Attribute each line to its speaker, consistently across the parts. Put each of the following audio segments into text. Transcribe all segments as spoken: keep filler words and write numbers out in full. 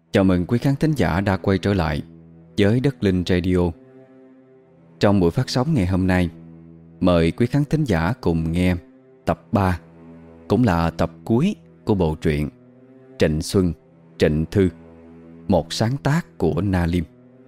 Speaker 1: Chào mừng quý khán thính giả đã quay trở lại với Đất Linh Radio. Trong buổi phát sóng ngày hôm nay, mời quý khán thính giả cùng nghe tập ba, cũng là tập cuối của bộ truyện Trịnh Xuân, Trịnh Thư, một sáng tác của Na Liêm.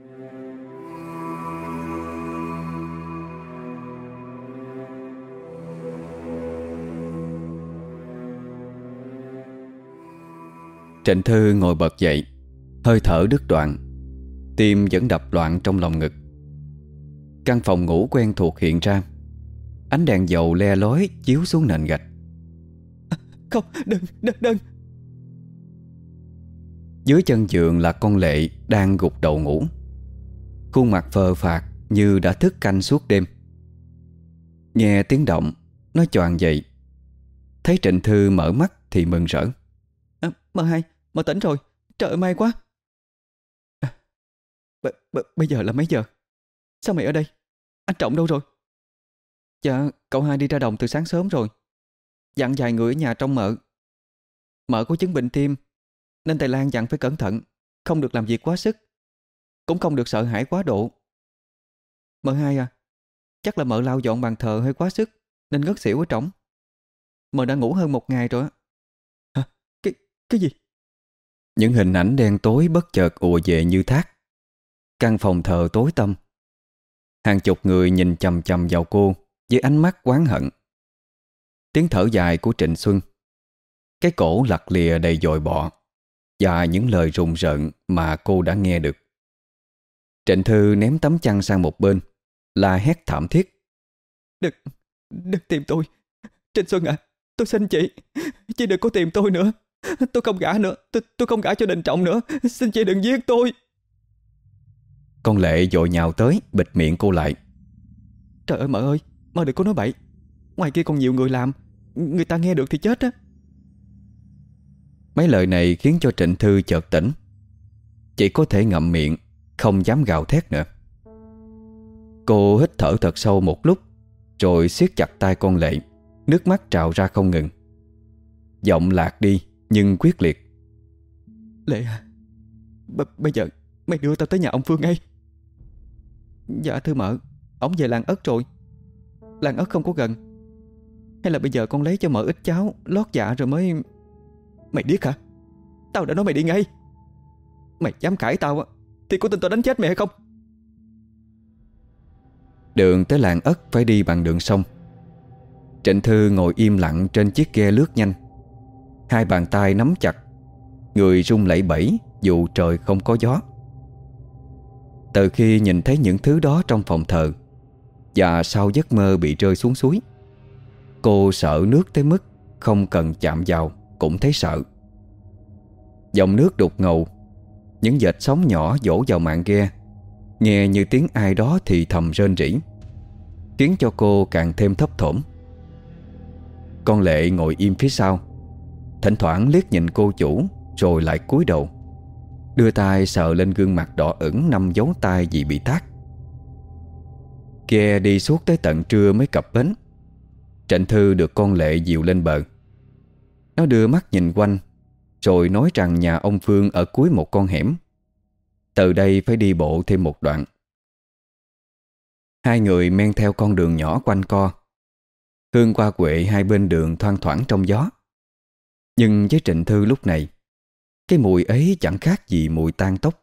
Speaker 1: Trịnh Thư ngồi bật dậy, hơi thở đứt đoạn, tim vẫn đập loạn trong lòng ngực. Căn phòng ngủ quen thuộc hiện ra. Ánh đèn dầu le lói chiếu xuống nền gạch.
Speaker 2: à, Không, đừng, đừng, đừng.
Speaker 1: Dưới chân giường là con Lệ đang gục đầu ngủ, khuôn mặt phờ phạc như đã thức canh suốt đêm. Nghe tiếng động, nó choàng dậy. Thấy Trịnh Thư mở mắt thì mừng rỡ.
Speaker 2: à, Mợ hai, mợ tỉnh rồi. Trời ơi, may quá. à, b, b, Bây giờ là mấy giờ? Sao mày ở đây? Anh Trọng đâu rồi? Dạ, cậu hai đi ra đồng từ sáng sớm rồi. Dặn vài người ở nhà trông mợ. Mợ có chứng bệnh tim, nên thầy Lan dặn phải cẩn thận, không được làm việc quá sức, cũng không được sợ hãi quá độ. Mợ hai à, chắc là mợ lau dọn bàn thờ hơi quá sức nên ngất xỉu ở trỏng. Mợ đã ngủ hơn một ngày rồi á. Hả? Cái, cái gì?
Speaker 1: Những hình ảnh đen tối bất chợt ùa về như thác. Căn phòng thờ tối tăm. Hàng chục người nhìn chằm chằm vào cô với ánh mắt oán hận. Tiếng thở dài của Trịnh Xuân, cái cổ lặt lìa đầy dòi bọ, và những lời rùng rợn mà cô đã nghe được. Trịnh Thư ném tấm chăn sang một bên, la hét thảm thiết.
Speaker 2: Đừng, đừng tìm tôi. Trịnh Xuân à, tôi xin chị, chị đừng có tìm tôi nữa. Tôi không gả nữa, tôi, tôi không gả cho Đình Trọng nữa. Xin chị đừng giết tôi.
Speaker 1: Con Lệ vội nhào tới bịt miệng cô lại.
Speaker 2: Trời ơi mợ ơi, mợ đừng có nói bậy. Ngoài kia còn nhiều người làm, người ta nghe được thì chết á.
Speaker 1: Mấy lời này khiến cho Trịnh Thư chợt tỉnh. Chỉ có thể ngậm miệng, không dám gào thét nữa. Cô hít thở thật sâu một lúc, rồi siết chặt tay con Lệ. Nước mắt trào ra không ngừng. Giọng lạc đi nhưng quyết liệt.
Speaker 2: Lệ à, b- bây giờ mày đưa tao tới nhà ông Phương ngay. Dạ thưa mợ, ổng về làng Ất rồi. Làng Ất không có gần. Hay là bây giờ con lấy cho mợ ít cháo lót dạ rồi mới... Mày điếc hả? Tao đã nói mày đi ngay. Mày dám cãi tao á thì có tin tao đánh chết mày hay không?
Speaker 1: Đường tới làng Ất phải đi bằng đường sông. Trịnh Thư ngồi im lặng trên chiếc ghe lướt nhanh. Hai bàn tay nắm chặt, người run lẩy bẩy dù trời không có gió. Từ khi nhìn thấy những thứ đó trong phòng thờ, và sau giấc mơ bị rơi xuống suối, cô sợ nước tới mức không cần chạm vào cũng thấy sợ. Dòng nước đục ngầu, những vệt sóng nhỏ vỗ vào mạn ghe, nghe như tiếng ai đó thì thầm rên rỉ, khiến cho cô càng thêm thấp thỏm. Con Lệ ngồi im phía sau, thỉnh thoảng liếc nhìn cô chủ, rồi lại cúi đầu, đưa tay sờ lên gương mặt đỏ ửng năm dấu tay vì bị tát. Ghe đi suốt tới tận trưa mới cập bến. Trịnh Thư được con Lệ dìu lên bờ. Nó đưa mắt nhìn quanh, rồi nói rằng nhà ông Phương ở cuối một con hẻm. Từ đây phải đi bộ thêm một đoạn. Hai người men theo con đường nhỏ quanh co. Hương hoa quệ hai bên đường thoang thoảng trong gió. Nhưng với Trịnh Thư lúc này, cái mùi ấy chẳng khác gì mùi tang tóc.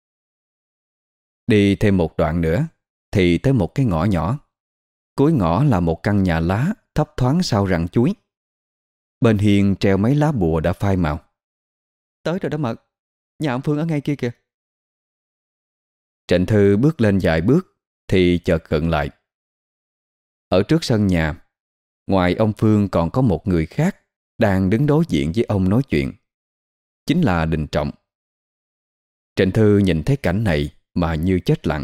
Speaker 1: Đi thêm một đoạn nữa thì tới một cái ngõ nhỏ. Cuối ngõ là một căn nhà lá thấp thoáng sau rặng chuối. Bên hiên treo mấy lá bùa đã phai màu.
Speaker 2: Tới rồi đó mợ, nhà ông Phương ở ngay kia kìa.
Speaker 1: Trịnh Thư bước lên vài bước thì chợt khựng lại. Ở trước sân nhà, ngoài ông Phương còn có một người khác đang đứng đối diện với ông nói chuyện. Chính là Đình Trọng. Trịnh Thư nhìn thấy cảnh này mà như chết lặng.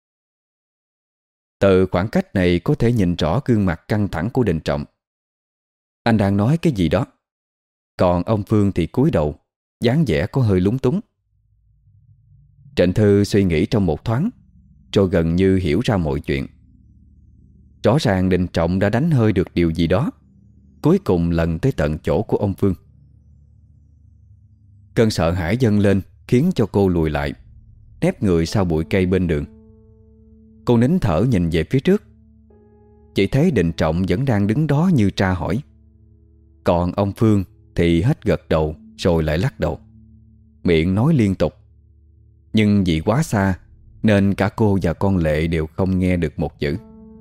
Speaker 1: Từ khoảng cách này có thể nhìn rõ gương mặt căng thẳng của Đình Trọng. Anh đang nói cái gì đó, còn ông Phương thì cúi đầu, dáng vẻ có hơi lúng túng. Trịnh Thư suy nghĩ trong một thoáng, rồi gần như hiểu ra mọi chuyện. Rõ ràng Đình Trọng đã đánh hơi được điều gì đó, cuối cùng lần tới tận chỗ của ông Phương. Cơn sợ hãi dâng lên khiến cho cô lùi lại, nép người sau bụi cây bên đường. Cô nín thở nhìn về phía trước. Chỉ thấy Định Trọng vẫn đang đứng đó như tra hỏi. Còn ông Phương thì hết gật đầu rồi lại lắc đầu, miệng nói liên tục. Nhưng vì quá xa nên cả cô và con Lệ đều không nghe được một chữ.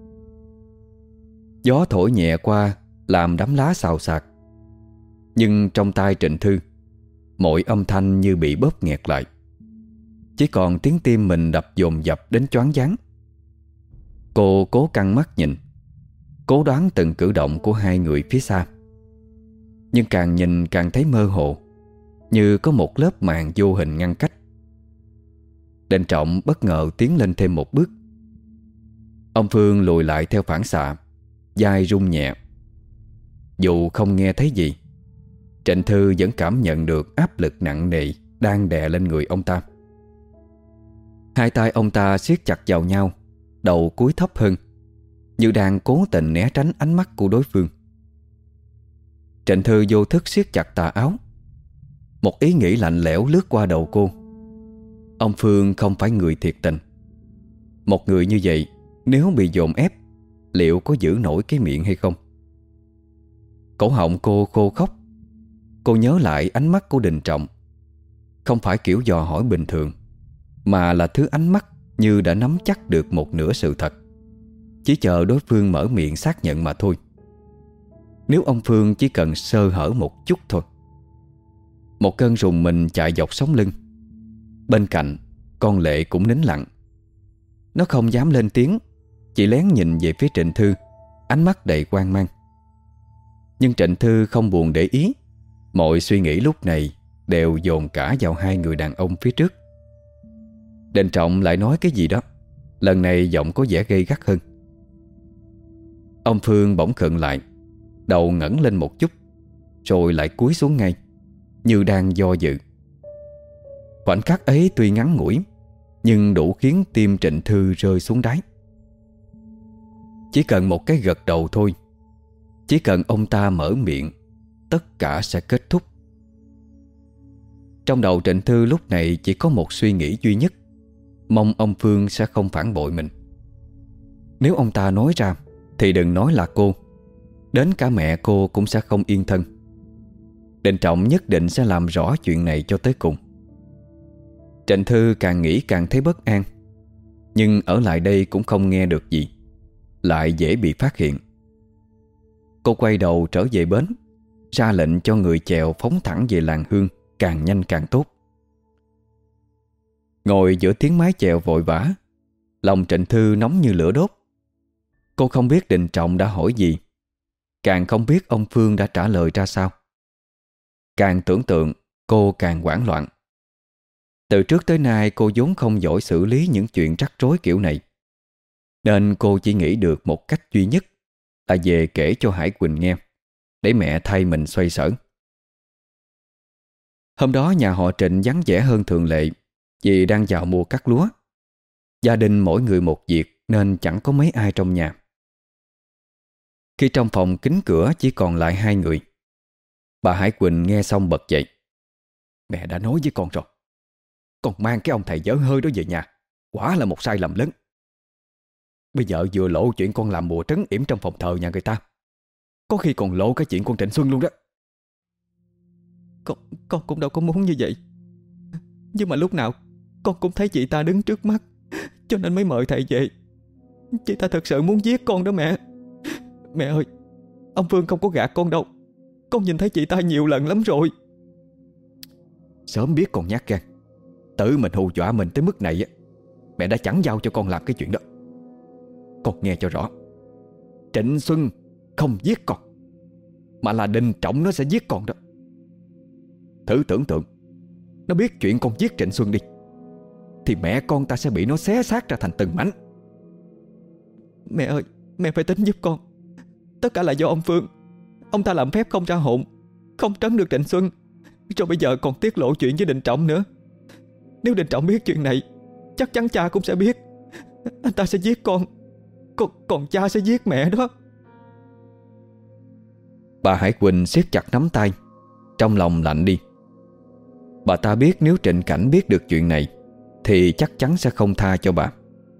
Speaker 1: Gió thổi nhẹ qua làm đám lá xào xạc. Nhưng trong tai Trịnh Thư, mọi âm thanh như bị bóp nghẹt lại. Chỉ còn tiếng tim mình đập dồn dập đến choáng váng. Cô cố căng mắt nhìn, cố đoán từng cử động của hai người phía xa. Nhưng càng nhìn càng thấy mơ hồ, như có một lớp màn vô hình ngăn cách. Định Trọng bất ngờ tiến lên thêm một bước. Ông Phương lùi lại theo phản xạ, vai rung nhẹ. Dù không nghe thấy gì, Trịnh Thư vẫn cảm nhận được áp lực nặng nề đang đè lên người ông ta. Hai tay ông ta siết chặt vào nhau, đầu cúi thấp hơn, như đang cố tình né tránh ánh mắt của đối phương. Trịnh Thư vô thức siết chặt tà áo. Một ý nghĩ lạnh lẽo lướt qua đầu cô. Ông Phương không phải người thiệt tình. Một người như vậy, nếu bị dồn ép, liệu có giữ nổi cái miệng hay không? Cổ họng cô khô khốc. Cô nhớ lại ánh mắt của Định Trọng. Không phải kiểu dò hỏi bình thường, mà là thứ ánh mắt như đã nắm chắc được một nửa sự thật, chỉ chờ đối phương mở miệng xác nhận mà thôi. Nếu ông Phương chỉ cần sơ hở một chút thôi. Một cơn rùng mình chạy dọc sống lưng. Bên cạnh, con Lệ cũng nín lặng. Nó không dám lên tiếng, chỉ lén nhìn về phía Trịnh Thư, ánh mắt đầy hoang mang. Nhưng Trịnh Thư không buồn để ý. Mọi suy nghĩ lúc này đều dồn cả vào hai người đàn ông phía trước. Định Trọng lại nói cái gì đó, lần này giọng có vẻ gay gắt hơn. Ông Phương bỗng khựng lại, đầu ngẩng lên một chút, rồi lại cúi xuống ngay, như đang do dự. Khoảnh khắc ấy tuy ngắn ngủi, nhưng đủ khiến tim Trịnh Thư rơi xuống đáy. Chỉ cần một cái gật đầu thôi, chỉ cần ông ta mở miệng, tất cả sẽ kết thúc. Trong đầu Trịnh Thư lúc này chỉ có một suy nghĩ duy nhất: mong ông Phương sẽ không phản bội mình. Nếu ông ta nói ra thì đừng nói là cô, đến cả mẹ cô cũng sẽ không yên thân. Định Trọng nhất định sẽ làm rõ chuyện này cho tới cùng. Trịnh Thư càng nghĩ càng thấy bất an. Nhưng ở lại đây cũng không nghe được gì, lại dễ bị phát hiện. Cô quay đầu trở về bến, ra lệnh cho người chèo phóng thẳng về làng Hương, càng nhanh càng tốt. Ngồi giữa tiếng mái chèo vội vã, lòng Trịnh Thư nóng như lửa đốt. Cô không biết Định Trọng đã hỏi gì, càng không biết ông Phương đã trả lời ra sao. Càng tưởng tượng, cô càng hoảng loạn. Từ trước tới nay cô vốn không giỏi xử lý những chuyện rắc rối kiểu này, nên cô chỉ nghĩ được một cách duy nhất là về kể cho Hải Quỳnh nghe, để mẹ thay mình xoay sở. Hôm đó nhà họ Trịnh vắng vẻ hơn thường lệ vì đang vào mùa cắt lúa. Gia đình mỗi người một việc nên chẳng có mấy ai trong nhà. Khi trong phòng kín cửa chỉ còn lại hai người, bà Hải Quỳnh nghe xong bật dậy. Mẹ đã nói với con rồi, con mang cái ông thầy dở hơi đó về nhà quả là một sai lầm lớn. Bây giờ vừa lộ chuyện con làm bùa trấn yểm trong phòng thờ nhà người ta, có khi còn lộ cái chuyện con Trịnh Xuân luôn đó.
Speaker 2: Con, con cũng đâu có muốn như vậy, nhưng mà lúc nào con cũng thấy chị ta đứng trước mắt, cho nên mới mời thầy về. Chị ta thật sự muốn giết con đó mẹ. Mẹ ơi, ông Phương không có gạt con đâu. Con nhìn thấy chị ta nhiều lần lắm rồi.
Speaker 1: Sớm biết con nhát gan, tự mình hù dọa mình tới mức này, mẹ đã chẳng giao cho con làm cái chuyện đó. Con nghe cho rõ, Trịnh Xuân không giết con, mà là Định Trọng nó sẽ giết con đó. Thử tưởng tượng, nó biết chuyện con giết Trịnh Xuân đi, thì mẹ con ta sẽ bị nó xé xác ra thành từng mảnh.
Speaker 2: Mẹ ơi, mẹ phải tính giúp con. Tất cả là do ông Phương. Ông ta làm phép không ra hồn, không trấn được Trịnh Xuân, rồi bây giờ còn tiết lộ chuyện với Định Trọng nữa. Nếu Định Trọng biết chuyện này, chắc chắn cha cũng sẽ biết. Anh ta sẽ giết con, Còn, còn cha sẽ giết mẹ đó.
Speaker 1: Bà Hải Quỳnh siết chặt nắm tay, trong lòng lạnh đi. Bà ta biết nếu Trịnh Cảnh biết được chuyện này thì chắc chắn sẽ không tha cho bà.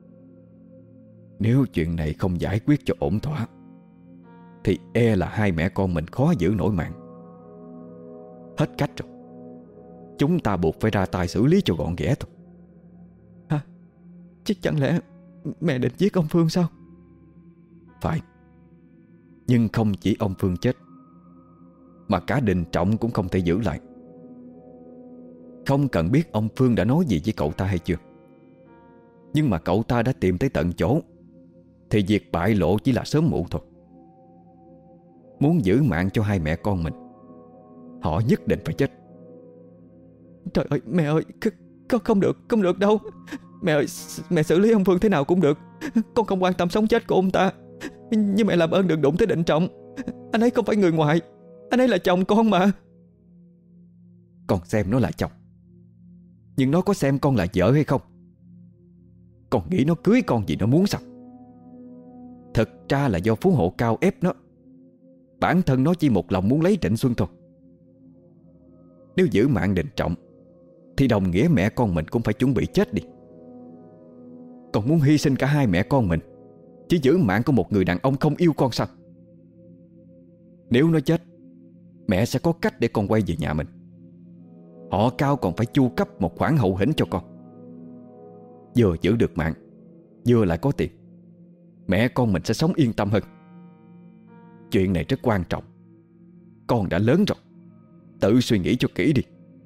Speaker 1: Nếu chuyện này không giải quyết cho ổn thỏa thì e là hai mẹ con mình khó giữ nổi mạng. Hết cách rồi. Chúng ta buộc phải ra tay xử lý cho gọn ghẽ thôi.
Speaker 2: Hả? Chứ chẳng lẽ mẹ định giết ông Phương sao?
Speaker 1: Phải. Nhưng không chỉ ông Phương chết, mà cả Đình Trọng cũng không thể giữ lại. Không cần biết ông Phương đã nói gì với cậu ta hay chưa, nhưng mà cậu ta đã tìm tới tận chỗ thì việc bại lộ chỉ là sớm muộn thôi. Muốn giữ mạng cho hai mẹ con mình, họ nhất định phải chết.
Speaker 2: Trời ơi mẹ ơi, không, không được, không được đâu. Mẹ ơi, mẹ xử lý ông Phương thế nào cũng được. Con không quan tâm sống chết của ông ta. Nhưng mẹ làm ơn đừng đụng tới Định Trọng. Anh ấy không phải người ngoài, anh ấy là chồng con mà.
Speaker 1: Con xem nó là chồng, nhưng nó có xem con là vợ hay không? Con nghĩ nó cưới con vì nó muốn sao? Thật ra là do phú hộ cao ép nó. Bản thân nó chỉ một lòng muốn lấy Trịnh Xuân thôi. Nếu giữ mạng Định Trọng thì đồng nghĩa mẹ con mình cũng phải chuẩn bị chết đi. Còn muốn hy sinh cả hai mẹ con mình chỉ giữ mạng của một người đàn ông không yêu con sao? Nếu nó chết, mẹ sẽ có cách để con quay về nhà mình. Họ Cao còn phải chu cấp một khoản hậu hĩnh cho con. Vừa giữ được mạng, vừa lại có tiền, mẹ con mình sẽ sống yên tâm hơn. Chuyện này rất quan trọng. Con đã lớn rồi, tự suy nghĩ cho kỹ đi.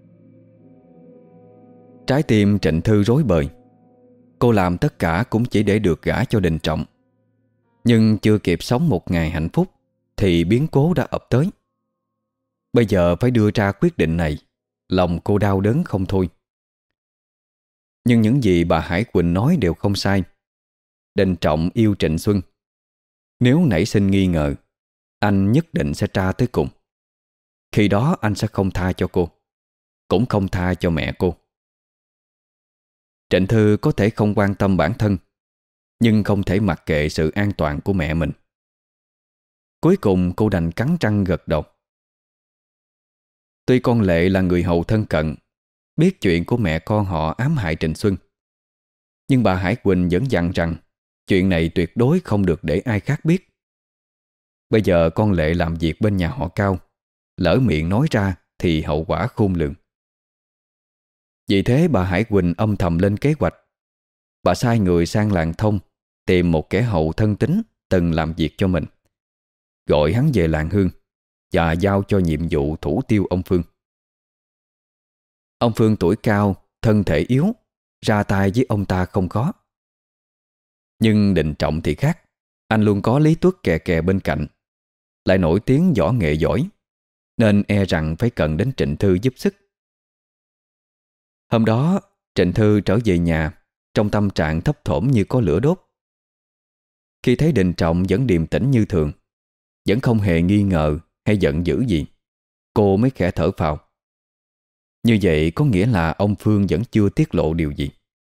Speaker 1: Trái tim Trịnh Thư rối bời. Cô làm tất cả cũng chỉ để được gả cho Đình Trọng. Nhưng chưa kịp sống một ngày hạnh phúc thì biến cố đã ập tới. Bây giờ phải đưa ra quyết định này, lòng cô đau đớn không thôi. Nhưng những gì bà Hải Quỳnh nói đều không sai. Đình Trọng yêu Trịnh Xuân. Nếu nảy sinh nghi ngờ, anh nhất định sẽ tra tới cùng. Khi đó anh sẽ không tha cho cô, cũng không tha cho mẹ cô. Trịnh Thư có thể không quan tâm bản thân, nhưng không thể mặc kệ sự an toàn của mẹ mình. Cuối cùng cô đành cắn răng gật đầu. Tuy con Lệ là người hầu thân cận, biết chuyện của mẹ con họ ám hại Trịnh Xuân, nhưng bà Hải Quỳnh vẫn dặn rằng chuyện này tuyệt đối không được để ai khác biết. Bây giờ con Lệ làm việc bên nhà họ Cao, lỡ miệng nói ra thì hậu quả khôn lường. Vì thế bà Hải Quỳnh âm thầm lên kế hoạch. Bà sai người sang làng Thông tìm một kẻ hầu thân tín từng làm việc cho mình, gọi hắn về làng Hương và giao cho nhiệm vụ thủ tiêu ông Phương. Ông Phương tuổi cao, thân thể yếu, ra tay với ông ta không khó. Nhưng Đình Trọng thì khác. Anh luôn có Lý Tuất kè kè bên cạnh, lại nổi tiếng võ nghệ giỏi, nên e rằng phải cần đến Trịnh Thư giúp sức. Hôm đó Trịnh Thư trở về nhà trong tâm trạng thấp thỏm như có lửa đốt. Khi thấy Đình Trọng vẫn điềm tĩnh như thường, vẫn không hề nghi ngờ hay giận dữ gì, cô mới khẽ thở phào. Như vậy có nghĩa là ông Phương vẫn chưa tiết lộ điều gì.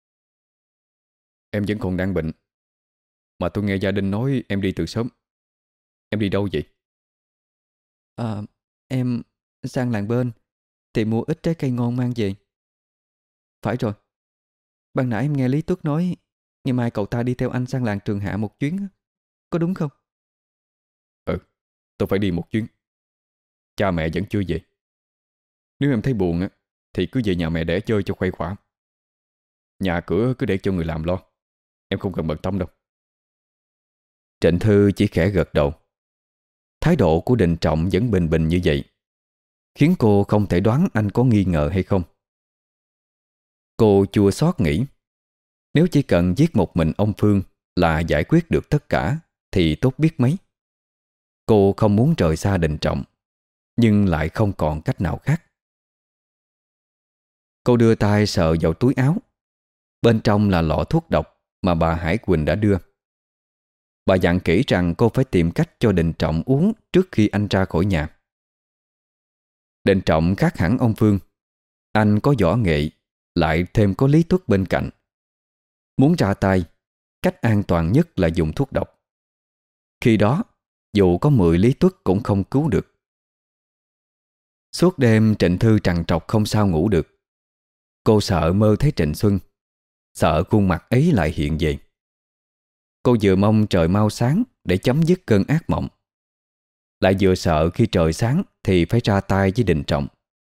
Speaker 1: Em vẫn còn đang bệnh, mà tôi nghe gia đình nói em đi từ sớm. Em đi đâu vậy?
Speaker 2: À, em sang làng bên tìm mua ít trái cây ngon mang về. Phải rồi, ban nãy em nghe Lý Tuất nói ngày mai cậu ta đi theo anh sang làng Trường Hạ một chuyến, có đúng không?
Speaker 1: Ừ, tôi phải đi một chuyến. Cha mẹ vẫn chưa về. Nếu em thấy buồn á thì cứ về nhà mẹ để chơi cho khuây khỏa. Nhà cửa cứ để cho người làm lo, em không cần bận tâm đâu. Trịnh Thư chỉ khẽ gật đầu. Thái độ của Đình Trọng vẫn bình bình như vậy, khiến cô không thể đoán anh có nghi ngờ hay không. Cô chua xót nghĩ, nếu chỉ cần giết một mình ông Phương là giải quyết được tất cả thì tốt biết mấy. Cô không muốn rời xa Đình Trọng, nhưng lại không còn cách nào khác. Cô đưa tay sờ vào túi áo. Bên trong là lọ thuốc độc mà bà Hải Quỳnh đã đưa. Bà dặn kỹ rằng cô phải tìm cách cho Đình Trọng uống trước khi anh ra khỏi nhà. Đình Trọng khác hẳn ông Phương. Anh có võ nghệ, lại thêm có Lý Tuất bên cạnh. Muốn ra tay, cách an toàn nhất là dùng thuốc độc. Khi đó, dù có mười Lý Tuất cũng không cứu được. Suốt đêm Trịnh Thư trằn trọc không sao ngủ được. Cô sợ mơ thấy Trịnh Xuân, sợ khuôn mặt ấy lại hiện về. Cô vừa mong trời mau sáng để chấm dứt cơn ác mộng, lại vừa sợ khi trời sáng thì phải ra tay với Đình Trọng.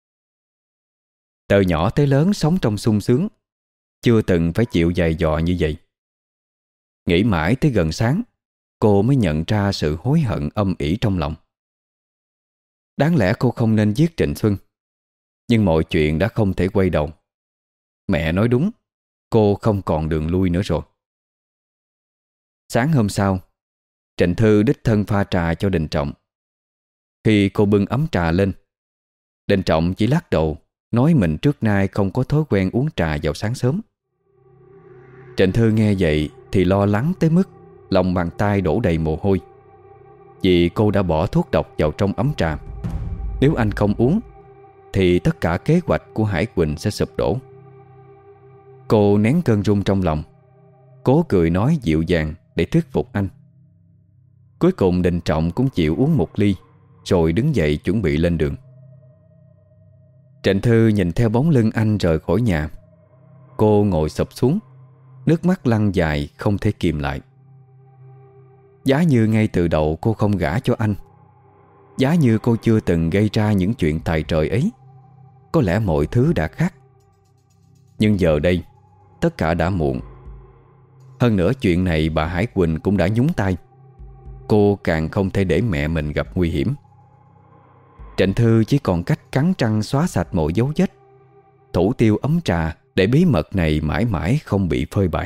Speaker 1: Từ nhỏ tới lớn sống trong sung sướng, chưa từng phải chịu dày dò như vậy. Nghĩ mãi tới gần sáng, cô mới nhận ra sự hối hận âm ỉ trong lòng. Đáng lẽ cô không nên giết Trịnh Xuân, nhưng mọi chuyện đã không thể quay đầu. Mẹ nói đúng, cô không còn đường lui nữa rồi. Sáng hôm sau, Trịnh Thư đích thân pha trà cho Đình Trọng. Khi cô bưng ấm trà lên, Đình Trọng chỉ lắc đầu, nói mình trước nay không có thói quen uống trà vào sáng sớm. Trịnh Thư nghe vậy thì lo lắng tới mức lòng bàn tay đổ đầy mồ hôi, vì cô đã bỏ thuốc độc vào trong ấm trà. Nếu anh không uống thì tất cả kế hoạch của Hải Quỳnh sẽ sụp đổ. Cô nén cơn run trong lòng, cố cười nói dịu dàng để thuyết phục anh. Cuối cùng Đình Trọng cũng chịu uống một ly, rồi đứng dậy chuẩn bị lên đường. Trịnh Thư nhìn theo bóng lưng anh rời khỏi nhà. Cô ngồi sụp xuống, nước mắt lăn dài không thể kìm lại. Giá như ngay từ đầu cô không gả cho anh, giá như cô chưa từng gây ra những chuyện tày trời ấy, có lẽ mọi thứ đã khác. Nhưng giờ đây tất cả đã muộn. Hơn nữa chuyện này bà Hải Quỳnh cũng đã nhúng tay. Cô càng không thể để mẹ mình gặp nguy hiểm. Trịnh Thư chỉ còn cách cắn răng xóa sạch mọi dấu vết, thủ tiêu ấm trà để bí mật này mãi mãi không bị phơi bày.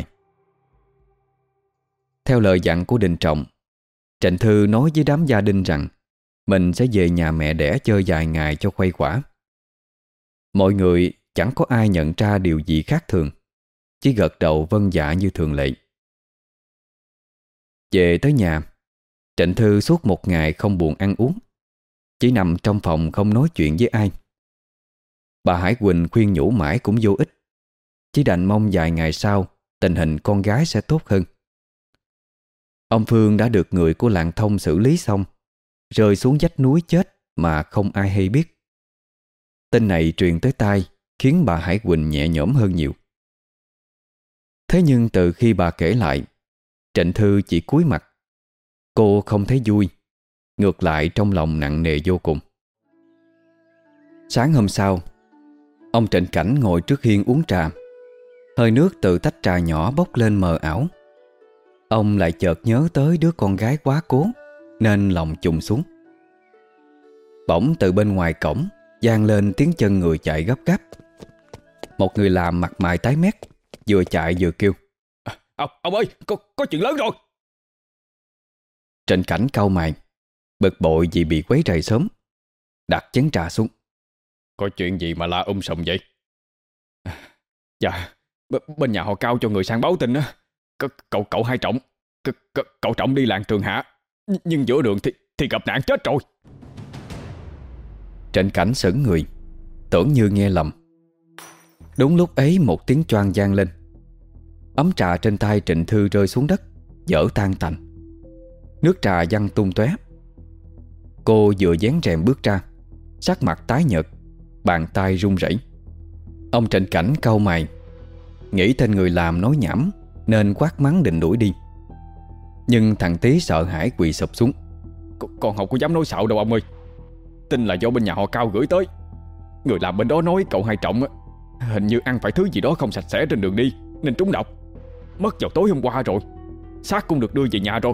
Speaker 1: Theo lời dặn của Đình Trọng, Trịnh Thư nói với đám gia đình rằng mình sẽ về nhà mẹ đẻ chơi vài ngày cho khuây khỏa. Mọi người chẳng có ai nhận ra điều gì khác thường, chỉ gật đầu vâng dạ như thường lệ. Về tới nhà, Trịnh Thư suốt một ngày không buồn ăn uống, chỉ nằm trong phòng không nói chuyện với ai. Bà Hải Quỳnh khuyên nhủ mãi cũng vô ích, chỉ đành mong vài ngày sau tình hình con gái sẽ tốt hơn. Ông Phương đã được người của làng thông xử lý xong, rơi xuống vách núi chết mà không ai hay biết. Tin này truyền tới tai khiến bà Hải Quỳnh nhẹ nhõm hơn nhiều. Thế nhưng từ khi bà kể lại, Trịnh Thư chỉ cúi mặt. Cô không thấy vui, ngược lại trong lòng nặng nề vô cùng. Sáng hôm sau, ông Trịnh Cảnh ngồi trước hiên uống trà. Hơi nước từ tách trà nhỏ bốc lên mờ ảo. Ông lại chợt nhớ tới đứa con gái quá cố, nên lòng chùng xuống. Bỗng từ bên ngoài cổng vang lên tiếng chân người chạy gấp gáp. Một người làm mặt mày tái mét, vừa chạy vừa kêu:
Speaker 3: à, Ông, ông ơi, có, có chuyện lớn rồi.
Speaker 1: Trịnh Cảnh cau mày, bực bội vì bị quấy rầy sớm, đặt chén trà xuống.
Speaker 3: Có chuyện gì mà la um sùm vậy? À, dạ, b- bên nhà họ Cao cho người sang báo tin á. C- cậu cậu hai Trọng, c- c- cậu Trọng đi làng Trường Hạ, nhưng giữa đường thì thì gặp nạn chết rồi.
Speaker 1: Trịnh Cảnh sững người, tưởng như nghe lầm. Đúng lúc ấy một tiếng choang vang lên. Ấm trà trên tay Trịnh Thư rơi xuống đất, vỡ tan tành. Nước trà văng tung tóe. Cô vừa vén rèm bước ra, sắc mặt tái nhợt, bàn tay run rẩy. Ông Trịnh Cảnh cau mày, nghĩ tên người làm nói nhảm nên quát mắng định đuổi đi. Nhưng thằng Tý sợ hãi quỳ sụp xuống.
Speaker 3: Con, con không có dám nói xạo đâu ông ơi. Tin là do bên nhà họ Cao gửi tới. Người làm bên đó nói cậu hai Trọng á, hình như ăn phải thứ gì đó không sạch sẽ trên đường đi nên trúng độc. Mất vào tối hôm qua rồi, xác cũng được đưa về nhà rồi.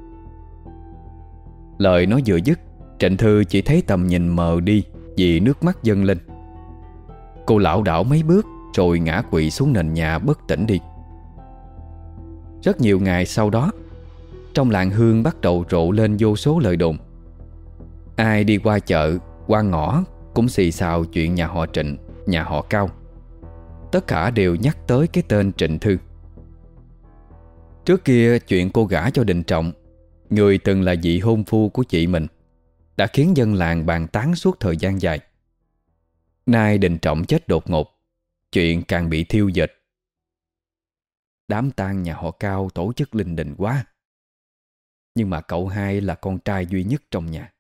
Speaker 1: Lời nói vừa dứt, Trịnh Thư chỉ thấy tầm nhìn mờ đi vì nước mắt dâng lên. Cô lảo đảo mấy bước rồi ngã quỵ xuống nền nhà bất tỉnh đi. Rất nhiều ngày sau đó, trong làng Hương bắt đầu rộ lên vô số lời đồn. Ai đi qua chợ, qua ngõ cũng xì xào chuyện nhà họ Trịnh, nhà họ Cao. Tất cả đều nhắc tới cái tên Trịnh Thư. Trước kia chuyện cô gả cho Đình Trọng, người từng là vị hôn phu của chị mình, đã khiến dân làng bàn tán suốt thời gian dài. Nay Đình Trọng chết đột ngột, chuyện càng bị thiêu dệt. Đám tang nhà họ Cao tổ chức linh đình quá. Nhưng mà cậu hai là con trai duy nhất trong nhà,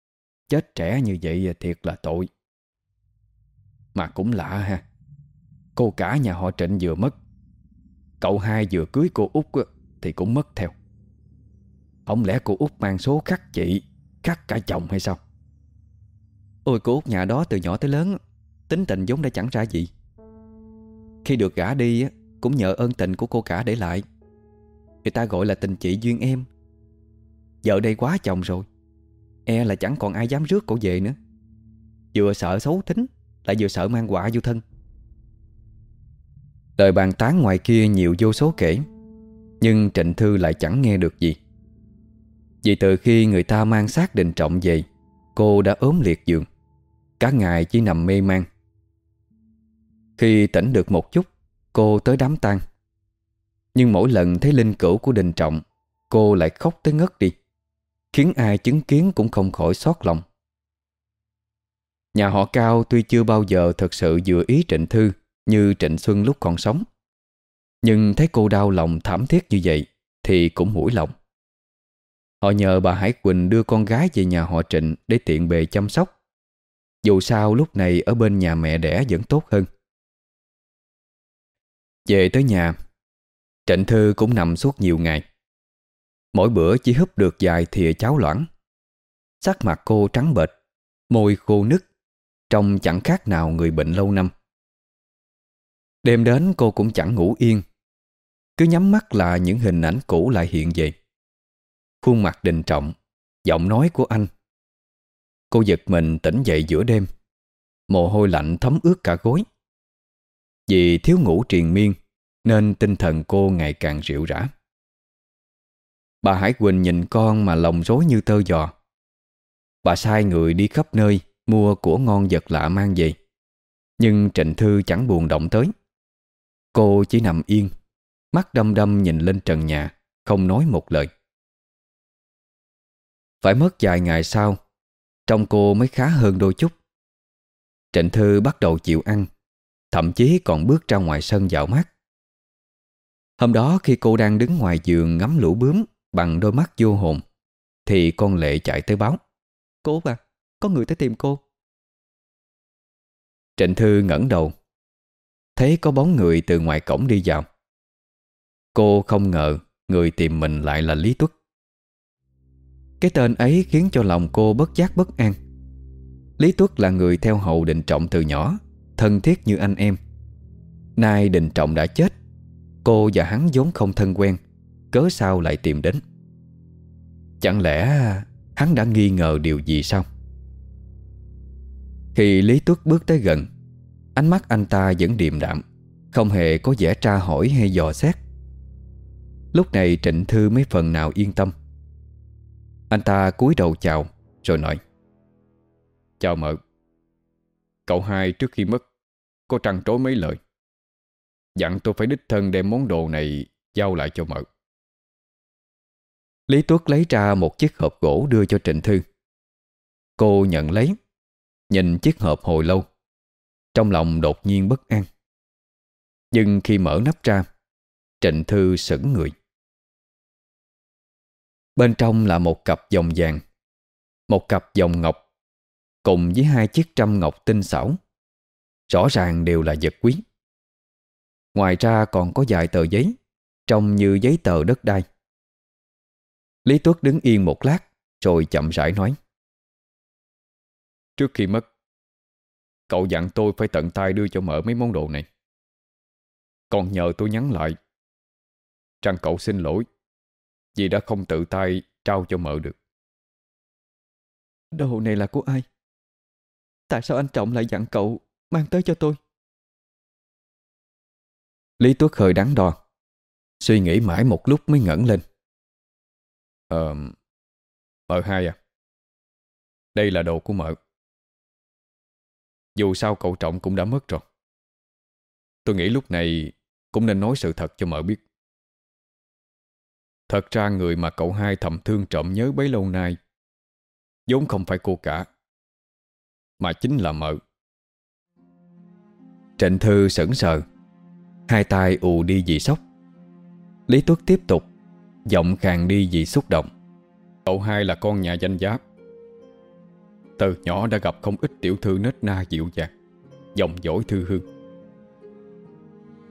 Speaker 1: chết trẻ như vậy thiệt là tội. Mà cũng lạ ha, cô cả nhà họ Trịnh vừa mất, cậu hai vừa cưới cô út thì cũng mất theo. Không lẽ cô út mang số khắc chị, khắc cả chồng hay sao?
Speaker 2: Ôi, cô út nhà đó từ nhỏ tới lớn tính tình vốn đã chẳng ra gì. Khi được gả đi á, cũng nhờ ơn tình của cô cả để lại. Người ta gọi là tình chị duyên em. Giờ đây quá chồng rồi, e là chẳng còn ai dám rước cổ về nữa. Vừa sợ xấu tính, lại vừa sợ mang họa vô thân.
Speaker 1: Lời bàn tán ngoài kia nhiều vô số kể, nhưng Trịnh Thư lại chẳng nghe được gì. Vì từ khi người ta mang xác Đình Trọng về, cô đã ốm liệt giường, cả ngày chỉ nằm mê man. Khi tỉnh được một chút, cô tới đám tang. Nhưng mỗi lần thấy linh cữu của Đình Trọng, cô lại khóc tới ngất đi, khiến ai chứng kiến cũng không khỏi xót lòng. Nhà họ Cao tuy chưa bao giờ thực sự vừa ý Trịnh Thư như Trịnh Xuân lúc còn sống, nhưng thấy cô đau lòng thảm thiết như vậy thì cũng mũi lòng. Họ nhờ bà Hải Quỳnh đưa con gái về nhà họ Trịnh để tiện bề chăm sóc. Dù sao lúc này ở bên nhà mẹ đẻ vẫn tốt hơn. Về tới nhà, Trịnh Thư cũng nằm suốt nhiều ngày. Mỗi bữa chỉ húp được vài thìa cháo loãng. Sắc mặt cô trắng bệch, môi khô nứt, trông chẳng khác nào người bệnh lâu năm. Đêm đến cô cũng chẳng ngủ yên, cứ nhắm mắt là những hình ảnh cũ lại hiện về. Khuôn mặt Đình Trọng, giọng nói của anh. Cô giật mình tỉnh dậy giữa đêm, mồ hôi lạnh thấm ướt cả gối. Vì thiếu ngủ triền miên nên tinh thần cô ngày càng rệu rã. Bà Hải Quỳnh nhìn con mà lòng rối như tơ giò. Bà sai người đi khắp nơi mua của ngon vật lạ mang về, nhưng Trịnh Thư chẳng buồn động tới. Cô chỉ nằm yên, mắt đăm đăm nhìn lên trần nhà, không nói một lời. Phải mất vài ngày sau, trông cô mới khá hơn đôi chút. Trịnh Thư bắt đầu chịu ăn, thậm chí còn bước ra ngoài sân dạo mát. Hôm đó khi cô đang đứng ngoài giường ngắm lũ bướm bằng đôi mắt vô hồn, thì con Lệ chạy tới báo:
Speaker 2: Cô à, có người tới tìm cô.
Speaker 1: Trịnh Thư ngẩng đầu, thấy có bóng người từ ngoài cổng đi vào. Cô không ngờ người tìm mình lại là Lý Tuất. Cái tên ấy khiến cho lòng cô bất giác bất an. Lý Tuất là người theo hầu Đình Trọng từ nhỏ, thân thiết như anh em. Nay Đình Trọng đã chết, cô và hắn vốn không thân quen, cớ sao lại tìm đến? Chẳng lẽ hắn đã nghi ngờ điều gì sao? Khi Lý Tuất bước tới gần, ánh mắt anh ta vẫn điềm đạm, không hề có vẻ tra hỏi hay dò xét. Lúc này Trịnh Thư mới phần nào yên tâm. Anh ta cúi đầu chào rồi nói: Chào mợ. Cậu hai trước khi mất có trăn trối mấy lời, dặn tôi phải đích thân đem món đồ này giao lại cho mợ. Lý Tuất lấy ra một chiếc hộp gỗ đưa cho Trịnh Thư. Cô nhận lấy, nhìn chiếc hộp hồi lâu, trong lòng đột nhiên bất an. Nhưng khi mở nắp ra, Trịnh Thư sững người. Bên trong là một cặp vòng vàng, một cặp vòng ngọc, cùng với hai chiếc trâm ngọc tinh xảo. Rõ ràng đều là vật quý. Ngoài ra còn có vài tờ giấy, trông như giấy tờ đất đai. Lý Tuất đứng yên một lát, rồi chậm rãi nói: Trước khi mất, cậu dặn tôi phải tận tay đưa cho mợ mấy món đồ này. Còn nhờ tôi nhắn lại rằng cậu xin lỗi vì đã không tự tay trao cho mợ được.
Speaker 2: Đồ này là của ai? Tại sao anh Trọng lại dặn cậu mang tới cho tôi?
Speaker 1: Lý Tuất hơi đắn đo, suy nghĩ mãi một lúc mới ngẩng lên. Ờ, mợ hai à, đây là đồ của mợ. Dù sao cậu Trọng cũng đã mất rồi, tôi nghĩ lúc này cũng nên nói sự thật cho mợ biết. Thật ra người mà cậu hai thầm thương trộm nhớ bấy lâu nay vốn không phải cô cả, mà chính là mợ. Trịnh Thư sững sờ, hai tay ù đi vì sốc. Lý Tuất tiếp tục, giọng khàn đi vì xúc động. Cậu hai là con nhà danh giá, từ nhỏ đã gặp không ít tiểu thư nết na dịu dàng, dòng dõi thư hương.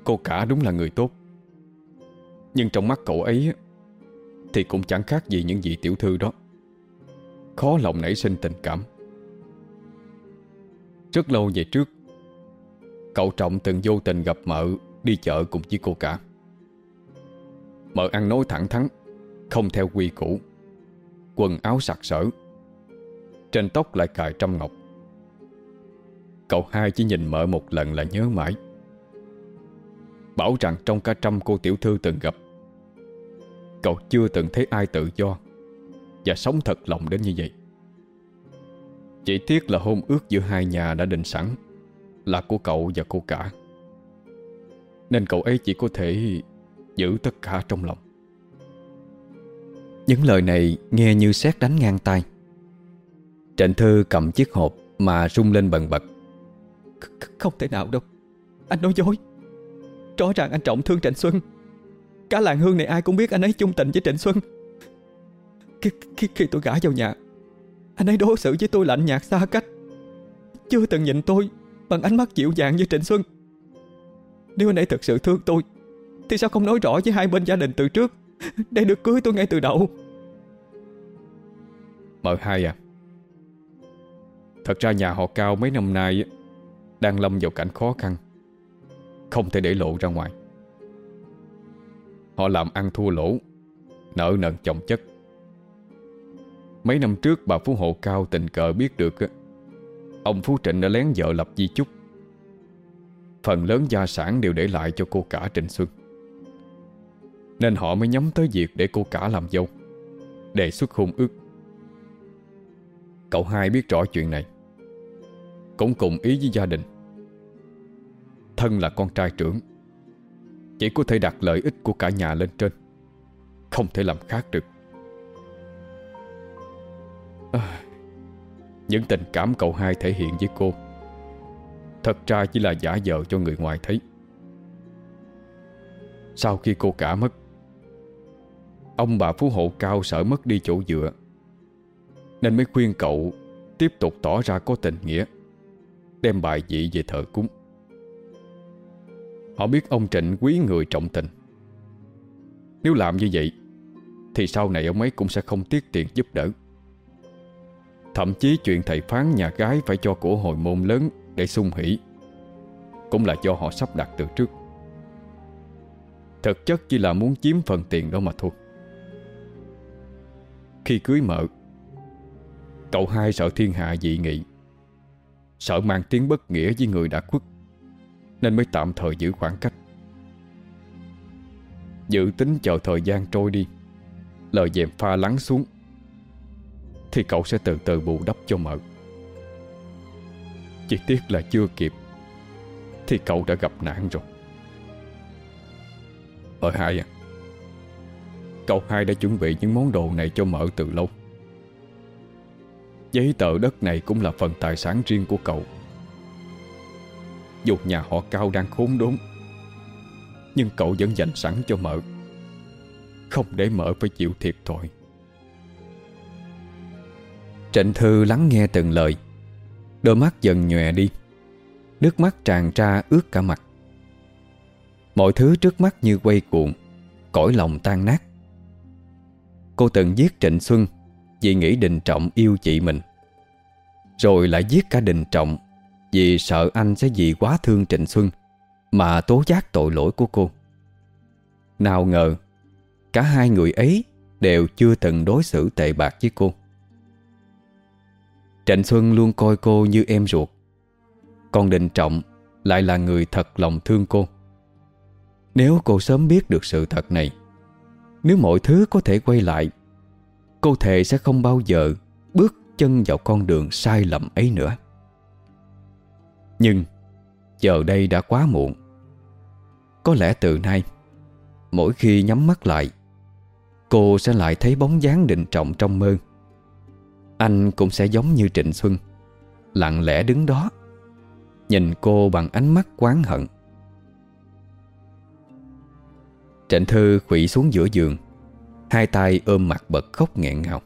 Speaker 3: Cô cả đúng là người tốt, nhưng trong mắt cậu ấy thì cũng chẳng khác gì những vị tiểu thư đó. Khó lòng nảy sinh tình cảm. Rất lâu về trước, cậu Trọng từng vô tình gặp mợ đi chợ cùng với cô cả. Mợ ăn nói thẳng thắn, không theo quy củ, quần áo sặc sỡ, trên tóc lại cài trăm ngọc. Cậu hai chỉ nhìn mợ một lần là nhớ mãi. Bảo rằng trong cả trăm cô tiểu thư từng gặp, cậu chưa từng thấy ai tự do và sống thật lòng đến như vậy. Chỉ tiếc là hôn ước giữa hai nhà đã định sẵn, là của cậu và cô cả, nên cậu ấy chỉ có thể giữ tất cả trong lòng.
Speaker 1: Những lời này nghe như sét đánh ngang tai. Trịnh Thư cầm chiếc hộp mà rung lên bần bật.
Speaker 2: Không thể nào đâu, anh nói dối. Rõ ràng anh Trọng thương Trịnh Xuân. Cả làng hương này ai cũng biết anh ấy chung tình với Trịnh Xuân. Khi, khi, khi tôi gả vào nhà, anh ấy đối xử với tôi lạnh nhạt xa cách, chưa từng nhìn tôi bằng ánh mắt dịu dàng như Trịnh Xuân. Nếu anh ấy thực sự thương tôi thì sao không nói rõ với hai bên gia đình từ trước, để được cưới tôi ngay từ đầu?
Speaker 3: Mợ hai à, thật ra nhà họ Cao mấy năm nay đang lâm vào cảnh khó khăn, không thể để lộ ra ngoài. Họ làm ăn thua lỗ, nợ nần chồng chất. Mấy năm trước bà phú hộ Cao tình cờ biết được ông Phú Trịnh đã lén vợ lập di chúc. Phần lớn gia sản đều để lại cho cô cả Trịnh Xuân, nên họ mới nhắm tới việc để cô cả làm dâu, đề xuất hôn ước. Cậu hai biết rõ chuyện này, cũng cùng ý với gia đình. Thân là con trai trưởng, chỉ có thể đặt lợi ích của cả nhà lên trên, không thể làm khác được. à, Những tình cảm cậu hai thể hiện với cô thật ra chỉ là giả vờ cho người ngoài thấy. Sau khi cô cả mất, ông bà phú hộ Cao sợ mất đi chỗ dựa, nên mới khuyên cậu tiếp tục tỏ ra có tình nghĩa, đem bài vị về thờ cúng. Họ biết ông Trịnh quý người trọng tình. Nếu làm như vậy thì sau này ông ấy cũng sẽ không tiếc tiền giúp đỡ. Thậm chí chuyện thầy phán nhà gái phải cho của hồi môn lớn để sung hỉ cũng là do họ sắp đặt từ trước. Thực chất chỉ là muốn chiếm phần tiền đó mà thôi. Khi cưới mợ, cậu hai sợ thiên hạ dị nghị, sợ mang tiếng bất nghĩa với người đã khuất, nên mới tạm thời giữ khoảng cách. Dự tính chờ thời gian trôi đi, lời gièm pha lắng xuống, thì cậu sẽ từ từ bù đắp cho mợ. Chỉ tiếc là chưa kịp thì cậu đã gặp nạn rồi. Ở hai à, cậu hai đã chuẩn bị những món đồ này cho mợ từ lâu. Giấy tờ đất này cũng là phần tài sản riêng của cậu. Dù nhà họ Cao đang khốn đốn, nhưng cậu vẫn dành sẵn cho mợ, không để mợ phải chịu thiệt thòi.
Speaker 1: Trịnh Thư lắng nghe từng lời, đôi mắt dần nhòe đi, nước mắt tràn ra ướt cả mặt. Mọi thứ trước mắt như quay cuồng, cõi lòng tan nát. Cô từng giết Trịnh Xuân vì nghĩ Đình Trọng yêu chị mình, rồi lại giết cả Đình Trọng vì sợ anh sẽ vì quá thương Trịnh Xuân mà tố giác tội lỗi của cô. Nào ngờ cả hai người ấy đều chưa từng đối xử tệ bạc với cô. Trịnh Xuân luôn coi cô như em ruột, còn Đình Trọng lại là người thật lòng thương cô. Nếu cô sớm biết được sự thật này, nếu mọi thứ có thể quay lại, cô thề sẽ không bao giờ bước chân vào con đường sai lầm ấy nữa. Nhưng giờ đây đã quá muộn. Có lẽ từ nay, mỗi khi nhắm mắt lại, cô sẽ lại thấy bóng dáng Đình Trọng trong mơ. Anh cũng sẽ giống như Trịnh Xuân, lặng lẽ đứng đó, nhìn cô bằng ánh mắt oán hận. Trịnh Thư khuỵu xuống giữa giường, hai tay ôm mặt bật khóc nghẹn ngào.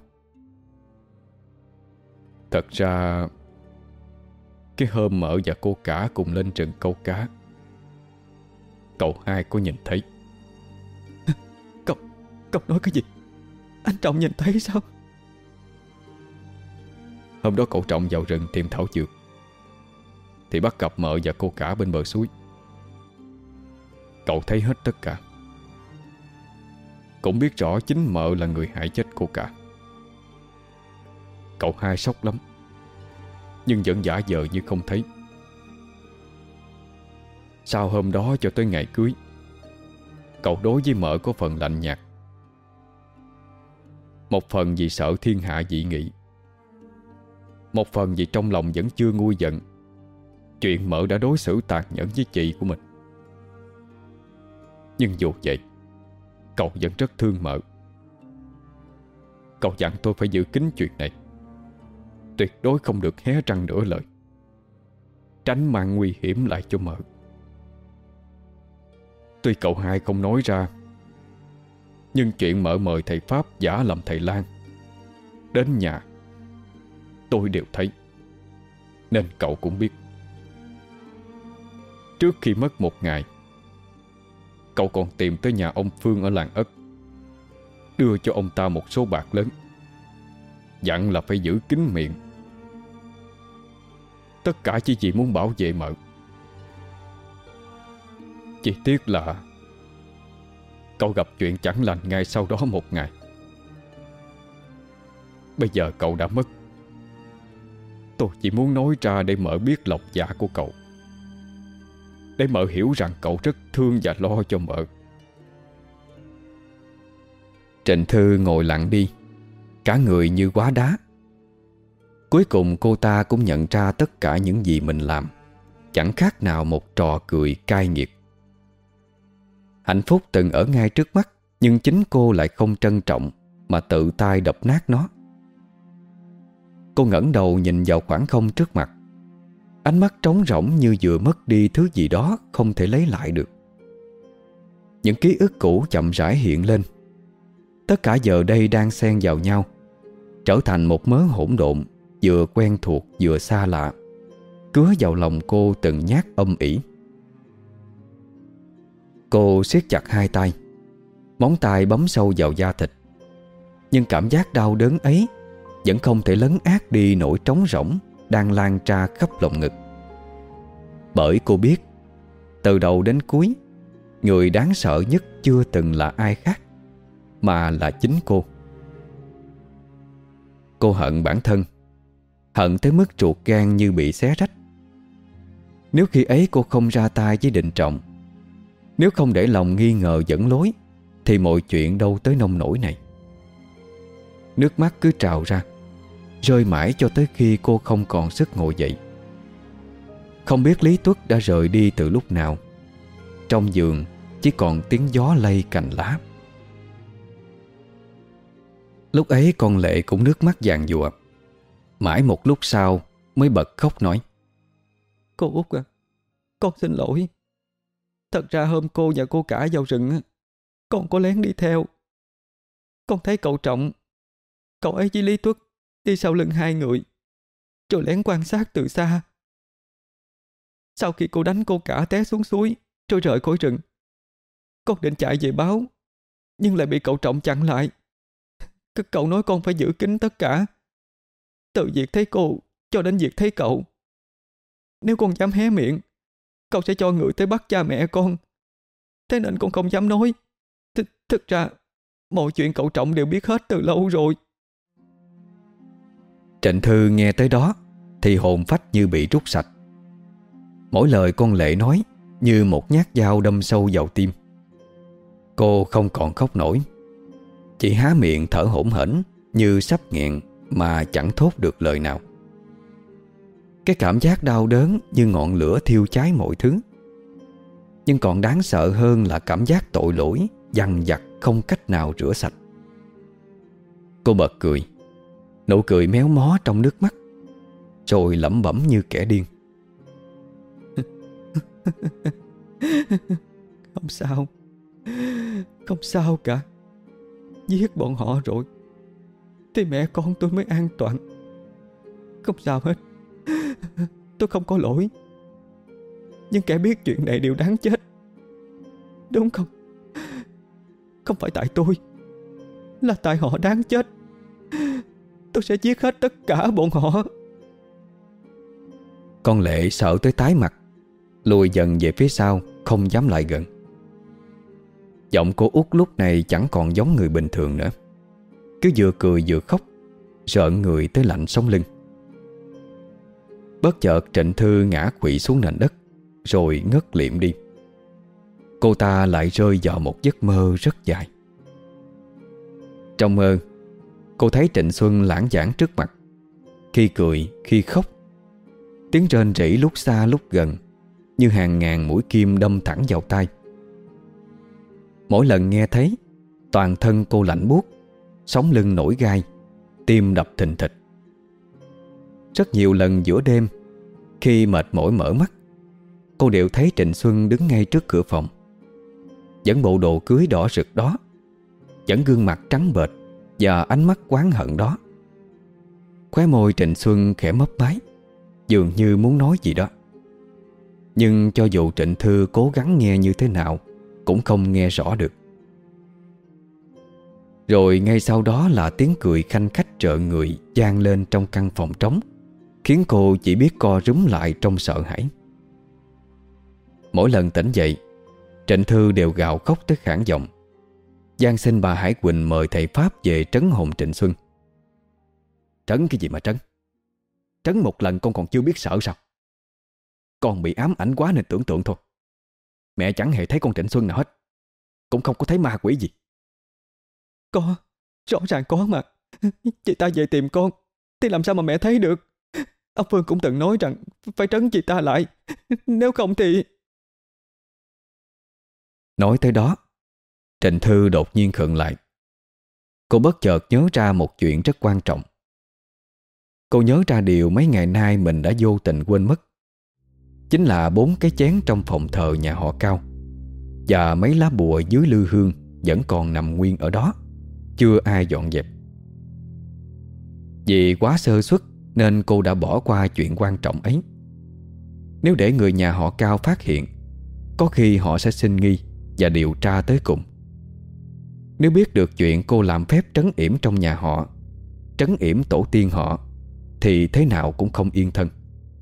Speaker 3: Thật ra cái hôm mợ và cô cả cùng lên rừng câu cá, Cậu hai có nhìn thấy.
Speaker 2: Cậu, cậu nói cái gì? Anh Trọng nhìn thấy sao?
Speaker 3: Hôm đó cậu Trọng vào rừng tìm thảo dược thì bắt gặp mợ và cô cả bên bờ suối. Cậu thấy hết tất cả, cũng biết rõ chính mợ là người hại chết cô cả. Cậu hai sốc lắm, nhưng vẫn giả vờ như không thấy. Sau hôm đó cho tới ngày cưới, cậu đối với mợ có phần lạnh nhạt. Một phần vì sợ thiên hạ dị nghị, một phần vì trong lòng vẫn chưa nguôi giận chuyện mợ đã đối xử tàn nhẫn với chị của mình. Nhưng dù vậy, cậu vẫn rất thương mợ. Cậu dặn tôi phải giữ kín chuyện này, tuyệt đối không được hé răng nửa lời, tránh mang nguy hiểm lại cho mợ. Tuy cậu hai không nói ra, nhưng chuyện mợ mời thầy Pháp giả làm thầy Lang đến nhà tôi đều thấy, nên cậu cũng biết. Trước khi mất một ngày, cậu còn tìm tới nhà ông Phương ở làng Ất, đưa cho ông ta một số bạc lớn, dặn là phải giữ kín miệng. Tất cả chỉ vì muốn bảo vệ mợ. Chỉ tiếc là cậu gặp chuyện chẳng lành ngay sau đó một ngày. Bây giờ cậu đã mất, tôi chỉ muốn nói ra để mợ biết lòng dạ của cậu, để mợ hiểu rằng cậu rất thương và lo cho mợ.
Speaker 1: Trịnh Thư ngồi lặng đi, cả người như hóa đá. Cuối cùng cô ta cũng nhận ra tất cả những gì mình làm chẳng khác nào một trò cười cay nghiệt. Hạnh phúc từng ở ngay trước mắt, nhưng chính cô lại không trân trọng mà tự tay đập nát nó. Cô ngẩng đầu nhìn vào khoảng không trước mặt, ánh mắt trống rỗng như vừa mất đi thứ gì đó không thể lấy lại được. Những ký ức cũ chậm rãi hiện lên. Tất cả giờ đây đang xen vào nhau, trở thành một mớ hỗn độn, vừa quen thuộc vừa xa lạ, cứa vào lòng cô từng nhát âm ỉ. Cô siết chặt hai tay, móng tay bấm sâu vào da thịt, nhưng cảm giác đau đớn ấy vẫn không thể lấn át đi nỗi trống rỗng đang lan ra khắp lồng ngực. Bởi cô biết, từ đầu đến cuối, người đáng sợ nhất chưa từng là ai khác, mà là chính cô. Cô hận bản thân, hận tới mức ruột gan như bị xé rách. Nếu khi ấy cô không ra tay với Định Trọng, nếu không để lòng nghi ngờ dẫn lối, thì mọi chuyện đâu tới nông nỗi này. Nước mắt cứ trào ra, rơi mãi cho tới khi cô không còn sức ngồi dậy. Không biết Lý Tuất đã rời đi từ lúc nào. Trong giường chỉ còn tiếng gió lay cành lá. Lúc ấy con Lệ cũng nước mắt giàn giụa. Mãi một lúc sau mới bật khóc nói:
Speaker 2: Cô Út à, con xin lỗi. Thật ra hôm cô và cô cả vào rừng, con có lén đi theo. Con thấy cậu Trọng, cậu ấy với Lý Tuất đi sau lưng hai người, rồi lén quan sát từ xa. Sau khi cô đánh cô cả té xuống suối rồi rời khỏi rừng, con định chạy về báo, nhưng lại bị cậu Trọng chặn lại. Cậu nói con phải giữ kín tất cả, từ việc thấy cô cho đến việc thấy cậu. Nếu con dám hé miệng, cậu sẽ cho người tới bắt cha mẹ con. Thế nên con không dám nói. Th Thực ra mọi chuyện cậu Trọng đều biết hết từ lâu rồi.
Speaker 1: Trịnh Thư nghe tới đó thì hồn phách như bị rút sạch. Mỗi lời con Lệ nói như một nhát dao đâm sâu vào tim. Cô không còn khóc nổi, chỉ há miệng thở hổn hển như sắp nghẹn mà chẳng thốt được lời nào. Cái cảm giác đau đớn như ngọn lửa thiêu cháy mọi thứ. Nhưng còn đáng sợ hơn là cảm giác tội lỗi dằn vặt không cách nào rửa sạch. Cô bật cười, nụ cười méo mó trong nước mắt, rồi lẩm bẩm như kẻ điên:
Speaker 2: Không sao, không sao cả. Giết bọn họ rồi thì mẹ con tôi mới an toàn. Không sao hết, tôi không có lỗi. Nhưng kẻ biết chuyện này đều đáng chết. Đúng không? Không phải tại tôi, là tại họ đáng chết. Tôi sẽ giết hết tất cả bọn họ.
Speaker 1: Con Lệ sợ tới tái mặt, lùi dần về phía sau, không dám lại gần. Giọng cô út lúc này chẳng còn giống người bình thường nữa, cứ vừa cười vừa khóc, rợn người tới lạnh sống lưng. Bất chợt Trịnh Thư ngã quỵ xuống nền đất, rồi ngất liệm đi. Cô ta lại rơi vào một giấc mơ rất dài. Trong mơ, cô thấy Trịnh Xuân lãng vảng trước mặt, khi cười, khi khóc. Tiếng rên rỉ lúc xa lúc gần, như hàng ngàn mũi kim đâm thẳng vào tai. Mỗi lần nghe thấy, toàn thân cô lạnh buốt, sống lưng nổi gai, tim đập thình thịch. Rất nhiều lần giữa đêm, khi mệt mỏi mở mắt, cô đều thấy Trịnh Xuân đứng ngay trước cửa phòng, vẫn bộ đồ cưới đỏ rực đó, vẫn gương mặt trắng bệch và ánh mắt oán hận đó. Khóe môi Trịnh Xuân khẽ mấp máy, dường như muốn nói gì đó. Nhưng cho dù Trịnh Thư cố gắng nghe như thế nào, cũng không nghe rõ được. Rồi ngay sau đó là tiếng cười khanh khách rợn người vang lên trong căn phòng trống, khiến cô chỉ biết co rúm lại trong sợ hãi. Mỗi lần tỉnh dậy, Trịnh Thư đều gào khóc tới khản giọng, van xin bà Hải Quỳnh mời thầy Pháp về trấn hồn Trịnh Xuân. Trấn cái gì mà trấn? Trấn một lần con còn chưa biết sợ sao? Con bị ám ảnh quá nên tưởng tượng thôi. Mẹ chẳng hề thấy con Trịnh Xuân nào hết, cũng không có thấy ma quỷ gì.
Speaker 2: Có, rõ ràng có mà. Chị ta về tìm con thì làm sao mà mẹ thấy được? Ông Phương cũng từng nói rằng phải trấn chị ta lại, nếu không thì...
Speaker 1: Nói tới đó, Trịnh Thư đột nhiên khựng lại. Cô bất chợt nhớ ra một chuyện rất quan trọng. Cô nhớ ra điều mấy ngày nay mình đã vô tình quên mất, chính là bốn cái chén trong phòng thờ nhà họ Cao và mấy lá bùa dưới lư hương vẫn còn nằm nguyên ở đó, chưa ai dọn dẹp. Vì quá sơ suất nên cô đã bỏ qua chuyện quan trọng ấy. Nếu để người nhà họ Cao phát hiện, có khi họ sẽ sinh nghi và điều tra tới cùng. Nếu biết được chuyện cô làm phép trấn yểm trong nhà họ, trấn yểm tổ tiên họ, thì thế nào cũng không yên thân.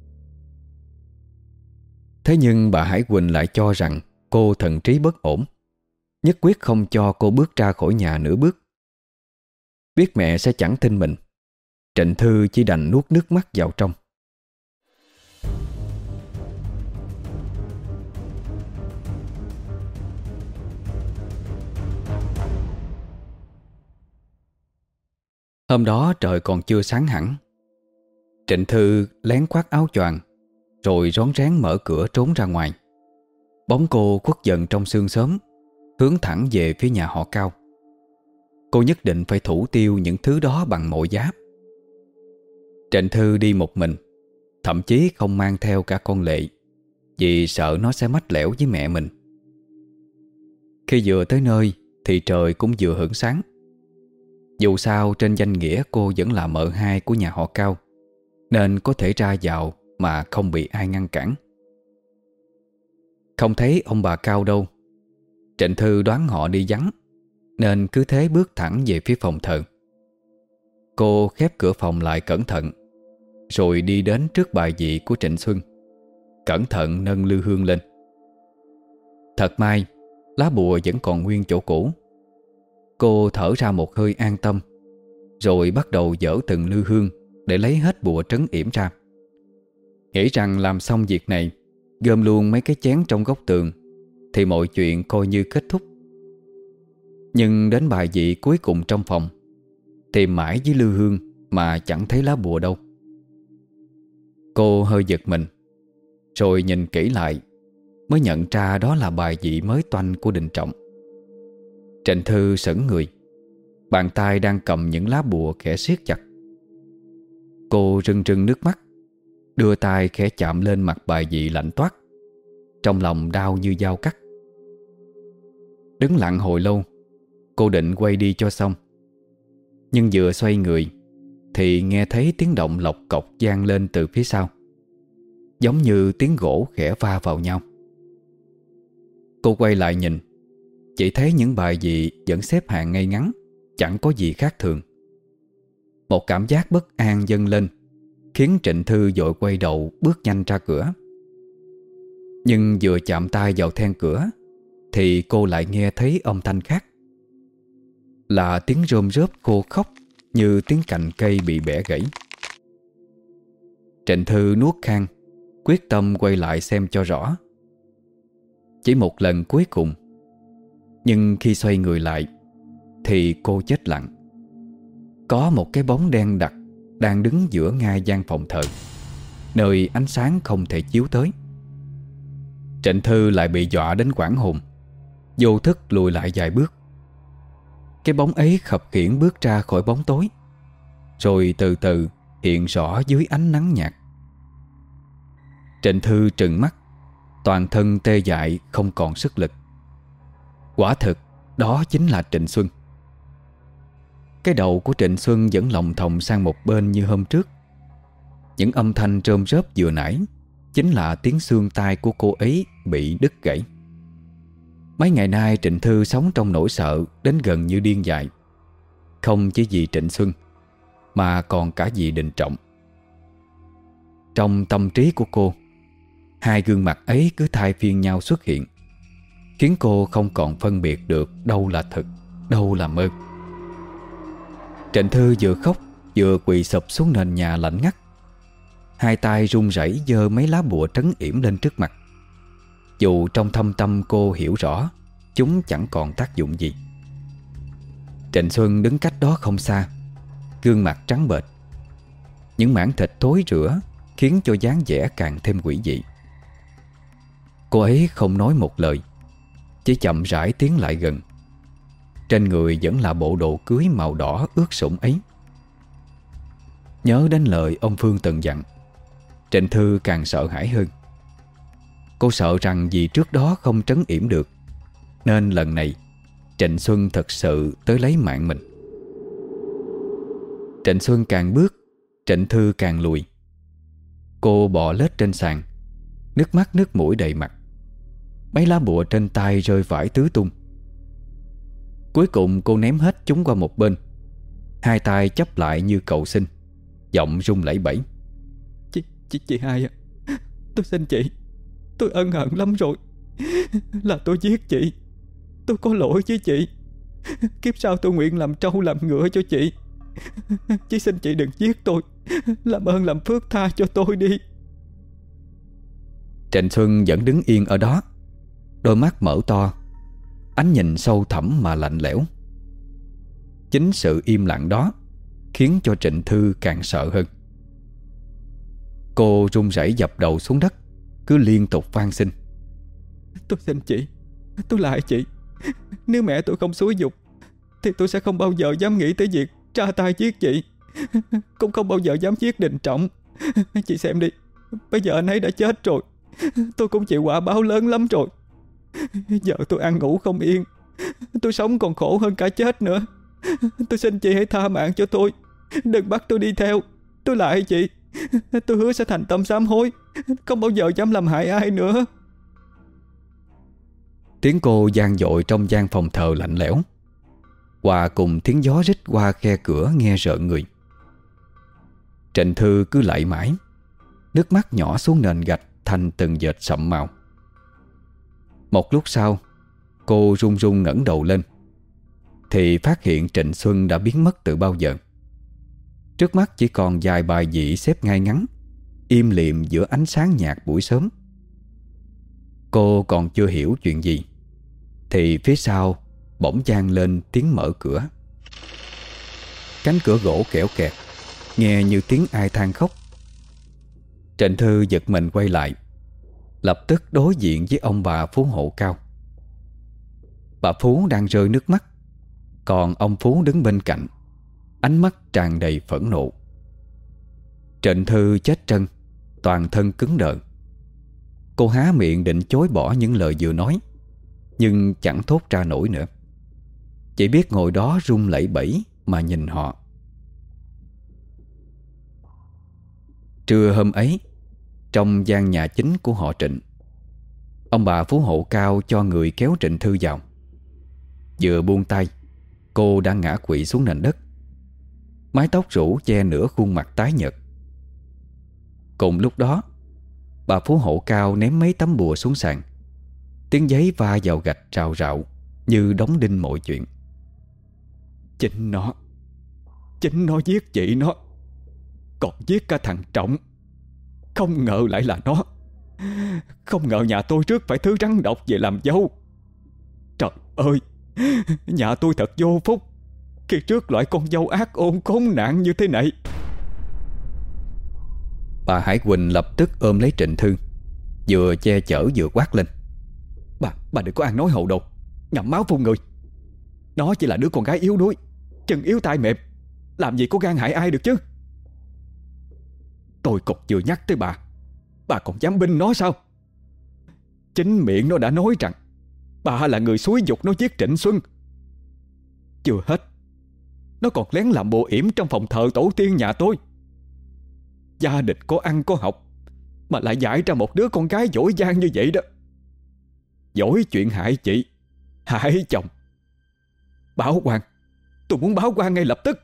Speaker 1: Thế nhưng bà Hải Quỳnh lại cho rằng cô thần trí bất ổn, nhất quyết không cho cô bước ra khỏi nhà nửa bước. Biết mẹ sẽ chẳng tin mình, Trịnh Thư chỉ đành nuốt nước mắt vào trong. Hôm đó trời còn chưa sáng hẳn. Trịnh Thư lén khoác áo choàng, rồi rón rén mở cửa trốn ra ngoài. Bóng cô khuất dần trong sương sớm, hướng thẳng về phía nhà họ Cao. Cô nhất định phải thủ tiêu những thứ đó bằng mọi giá. Trịnh Thư đi một mình, thậm chí không mang theo cả con Lệ, vì sợ nó sẽ mách lẻo với mẹ mình. Khi vừa tới nơi thì trời cũng vừa hửng sáng. Dù sao trên danh nghĩa cô vẫn là mợ hai của nhà họ Cao, nên có thể ra vào mà không bị ai ngăn cản. Không thấy ông bà Cao đâu, Trịnh Thư đoán họ đi vắng, nên cứ thế bước thẳng về phía phòng thờ. Cô khép cửa phòng lại cẩn thận, rồi đi đến trước bài vị của Trịnh Xuân, cẩn thận nâng lư hương lên. Thật may, lá bùa vẫn còn nguyên chỗ cũ. Cô thở ra một hơi an tâm, rồi bắt đầu dỡ từng lư hương để lấy hết bùa trấn yểm ra. Nghĩ rằng làm xong việc này, gom luôn mấy cái chén trong góc tường, thì mọi chuyện coi như kết thúc. Nhưng đến bài vị cuối cùng trong phòng, tìm mãi dưới lư hương mà chẳng thấy lá bùa đâu. Cô hơi giật mình, rồi nhìn kỹ lại mới nhận ra đó là bài vị mới toanh của Đình Trọng. Trịnh Thư sững người, bàn tay đang cầm những lá bùa khẽ siết chặt. Cô rưng rưng nước mắt, đưa tay khẽ chạm lên mặt bài vị lạnh toát, trong lòng đau như dao cắt. Đứng lặng hồi lâu, cô định quay đi cho xong. Nhưng vừa xoay người thì nghe thấy tiếng động lộc cộc vang lên từ phía sau, giống như tiếng gỗ khẽ va vào nhau. Cô quay lại nhìn Chỉ thấy những bài vị vẫn xếp hàng ngay ngắn, chẳng có gì khác thường. Một cảm giác bất an dâng lên, khiến Trịnh Thư vội quay đầu bước nhanh ra cửa. Nhưng vừa chạm tay vào then cửa thì cô lại nghe thấy âm thanh khác. Là tiếng rôm rớp khô khóc, như tiếng cành cây bị bẻ gãy. Trịnh Thư nuốt khan, quyết tâm quay lại xem cho rõ. Chỉ một lần cuối cùng. Nhưng khi xoay người lại thì cô chết lặng. Có một cái bóng đen đặc đang đứng giữa ngay gian phòng thờ, nơi ánh sáng không thể chiếu tới. Trịnh Thư lại bị dọa đến quảng hồn, vô thức lùi lại vài bước. Cái bóng ấy khập khiễng bước ra khỏi bóng tối, rồi từ từ hiện rõ dưới ánh nắng nhạt. Trịnh Thư trừng mắt, toàn thân tê dại không còn sức lực. Quả thực đó chính là Trịnh Xuân. Cái đầu của Trịnh Xuân vẫn lồng thòng sang một bên như hôm trước. Những âm thanh rôm rớp vừa nãy chính là tiếng xương tai của cô ấy bị đứt gãy. Mấy ngày nay Trịnh Thư sống trong nỗi sợ đến gần như điên dại. Không chỉ vì Trịnh Xuân, mà còn cả vì Đình Trọng. Trong tâm trí của cô, hai gương mặt ấy cứ thay phiên nhau xuất hiện, khiến cô không còn phân biệt được đâu là thực, đâu là mơ. Trịnh Thư vừa khóc vừa quỳ sụp xuống nền nhà lạnh ngắt. Hai tay run rẩy giơ mấy lá bùa trấn yểm lên trước mặt, dù trong thâm tâm cô hiểu rõ chúng chẳng còn tác dụng gì. Trịnh Xuân đứng cách đó không xa, gương mặt trắng bệch. Những mảng thịt thối rữa khiến cho dáng vẻ càng thêm quỷ dị. Cô ấy không nói một lời, chỉ chậm rãi tiến lại gần. Trên người vẫn là bộ đồ cưới màu đỏ ướt sũng ấy. Nhớ đến lời ông Phương từng dặn, Trịnh Thư càng sợ hãi hơn. Cô sợ rằng vì trước đó không trấn yểm được, nên lần này Trịnh Xuân thật sự tới lấy mạng mình. Trịnh Xuân càng bước, Trịnh Thư càng lùi. Cô bò lết trên sàn, nước mắt nước mũi đầy mặt. Mấy lá bùa trên tay rơi vãi tứ tung. Cuối cùng cô ném hết chúng qua một bên, hai tay chắp lại như cầu xin, giọng run lẩy bẩy.
Speaker 2: Chị, chị, chị hai à, tôi xin chị, tôi ân hận lắm rồi. Là tôi giết chị, tôi có lỗi với chị. Kiếp sau tôi nguyện làm trâu làm ngựa cho chị. Chỉ xin chị đừng giết tôi, làm ơn làm phước tha cho tôi đi.
Speaker 1: Trịnh Xuân vẫn đứng yên ở đó, đôi mắt mở to, ánh nhìn sâu thẳm mà lạnh lẽo. Chính sự im lặng đó khiến cho Trịnh Thư càng sợ hơn. Cô run rẩy dập đầu xuống đất, cứ liên tục van xin.
Speaker 2: Tôi xin chị, tôi lại chị. Nếu mẹ tôi không xúi giục thì tôi sẽ không bao giờ dám nghĩ tới việc ra tay giết chị, cũng không bao giờ dám giết Đình Trọng. Chị xem đi, bây giờ anh ấy đã chết rồi, tôi cũng chịu quả báo lớn lắm rồi. Giờ tôi ăn ngủ không yên, tôi sống còn khổ hơn cả chết nữa. Tôi xin chị hãy tha mạng cho tôi, đừng bắt tôi đi theo. Tôi lại chị, tôi hứa sẽ thành tâm sám hối, không bao giờ dám làm hại ai nữa.
Speaker 1: Tiếng cô vang dội trong gian phòng thờ lạnh lẽo, hòa cùng tiếng gió rít qua khe cửa nghe rợn người. Trịnh Thư cứ lạy mãi, nước mắt nhỏ xuống nền gạch thành từng vệt sậm màu. Một lúc sau, cô run run ngẩng đầu lên thì phát hiện Trịnh Xuân đã biến mất từ bao giờ. Trước mắt chỉ còn vài bài vị xếp ngay ngắn, im lìm giữa ánh sáng nhạt buổi sớm. Cô còn chưa hiểu chuyện gì thì phía sau bỗng vang lên tiếng mở cửa. Cánh cửa gỗ kẽo kẹt, nghe như tiếng ai than khóc. Trịnh Thư giật mình quay lại, lập tức đối diện với ông bà Phú Hộ Cao. Bà Phú đang rơi nước mắt, còn ông Phú đứng bên cạnh, ánh mắt tràn đầy phẫn nộ. Trịnh Thư chết trân, toàn thân cứng đờ. Cô há miệng định chối bỏ những lời vừa nói, nhưng chẳng thốt ra nổi nữa. Chỉ biết ngồi đó run lẩy bẩy mà nhìn họ. Trưa hôm ấy, trong gian nhà chính của họ Trịnh, ông bà Phú Hộ Cao cho người kéo Trịnh Thư vào. Vừa buông tay, cô đã ngã quỵ xuống nền đất. Mái tóc rủ che nửa khuôn mặt tái nhợt. Cùng lúc đó, bà phú hộ cao ném mấy tấm bùa xuống sàn. Tiếng giấy va vào gạch rào rạo như đóng đinh mọi chuyện.
Speaker 3: Chính nó Chính nó giết chị nó, còn giết cả thằng Trọng. Không ngờ lại là nó. Không ngờ nhà tôi trước phải thứ rắn độc về làm dâu. Trời ơi, nhà tôi thật vô phúc khi trước loại con dâu ác ôn khốn nạn như thế này.
Speaker 1: Bà Hải Quỳnh lập tức ôm lấy Trịnh Thư, vừa che chở vừa quát lên:
Speaker 3: Bà, bà đừng có ăn nói hậu đồ, ngậm máu phun người. Nó chỉ là đứa con gái yếu đuối, chân yếu tay mềm, làm gì có gan hại ai được chứ. Tôi còn vừa nhắc tới bà, bà còn dám binh nó sao? Chính miệng nó đã nói rằng bà là người xúi giục nó giết Trịnh Xuân. Chưa hết, nó còn lén làm bộ yểm trong phòng thờ tổ tiên nhà tôi. Gia đình có ăn có học mà lại dạy ra một đứa con gái dỗi dang như vậy đó. Dỗi chuyện hại chị, hại chồng. Báo quan, tôi muốn báo quan ngay lập tức.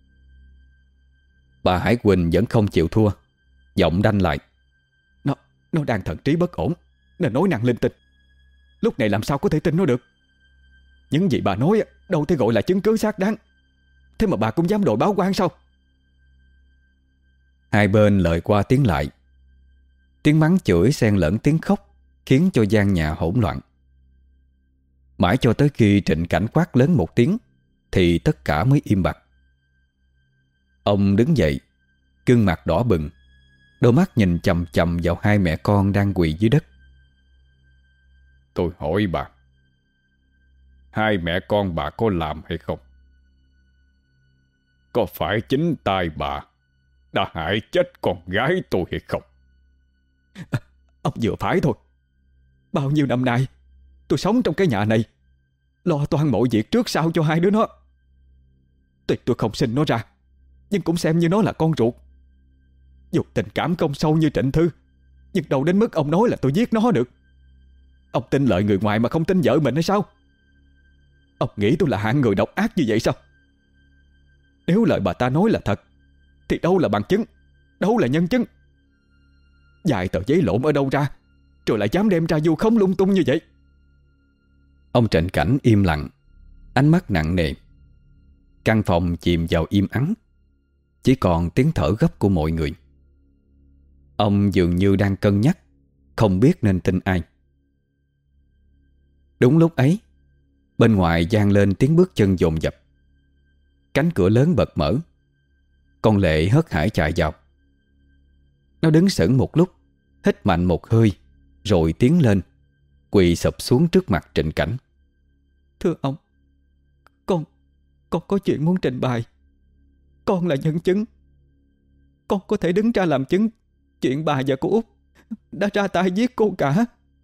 Speaker 1: Bà Hải Quỳnh vẫn không chịu thua, giọng đanh lại:
Speaker 3: Nó, nó đang thần trí bất ổn nên nói năng linh tinh. Lúc này làm sao có thể tin nó được. Những gì bà nói đâu thể gọi là chứng cứ xác đáng. Thế mà bà cũng dám đòi báo quan sao?
Speaker 1: Hai bên lời qua tiếng lại. Tiếng mắng chửi xen lẫn tiếng khóc khiến cho gian nhà hỗn loạn. Mãi cho tới khi Trịnh Cảnh quát lớn một tiếng thì tất cả mới im bặt. Ông đứng dậy, gương mặt đỏ bừng, đôi mắt nhìn chằm chằm vào hai mẹ con đang quỳ dưới đất.
Speaker 3: Tôi hỏi bà, hai mẹ con bà có làm hay không? Có phải chính tay bà đã hại chết con gái tôi hay không? À, ông vừa phải thôi. Bao nhiêu năm nay tôi sống trong cái nhà này, lo toan mọi việc trước sau cho hai đứa nó. Tuy tôi không sinh nó ra, nhưng cũng xem như nó là con ruột. Dù tình cảm không sâu như Trịnh Thư, nhưng đâu đến mức ông nói là tôi giết nó được. Ông tin lời người ngoài mà không tin vợ mình hay sao? Ông nghĩ tôi là hạng người độc ác như vậy sao? Nếu lời bà ta nói là thật thì đâu là bằng chứng, đâu là nhân chứng? Vài tờ giấy lộn ở đâu ra rồi lại dám đem ra vu khống lung tung như vậy?
Speaker 1: Ông Trịnh Cảnh im lặng, ánh mắt nặng nề. Căn phòng chìm vào im ắng, chỉ còn tiếng thở gấp của mọi người. Ông dường như đang cân nhắc, không biết nên tin ai. Đúng lúc ấy, bên ngoài vang lên tiếng bước chân dồn dập. Cánh cửa lớn bật mở. Con Lệ hớt hải chạy vào. Nó đứng sững một lúc, hít mạnh một hơi, rồi tiến lên, quỳ sụp xuống trước mặt Trịnh Cảnh.
Speaker 2: Thưa ông, Con Con có chuyện muốn trình bày. Con là nhân chứng. Con có thể đứng ra làm chứng chuyện bà và cô Út đã ra tay giết cô cả.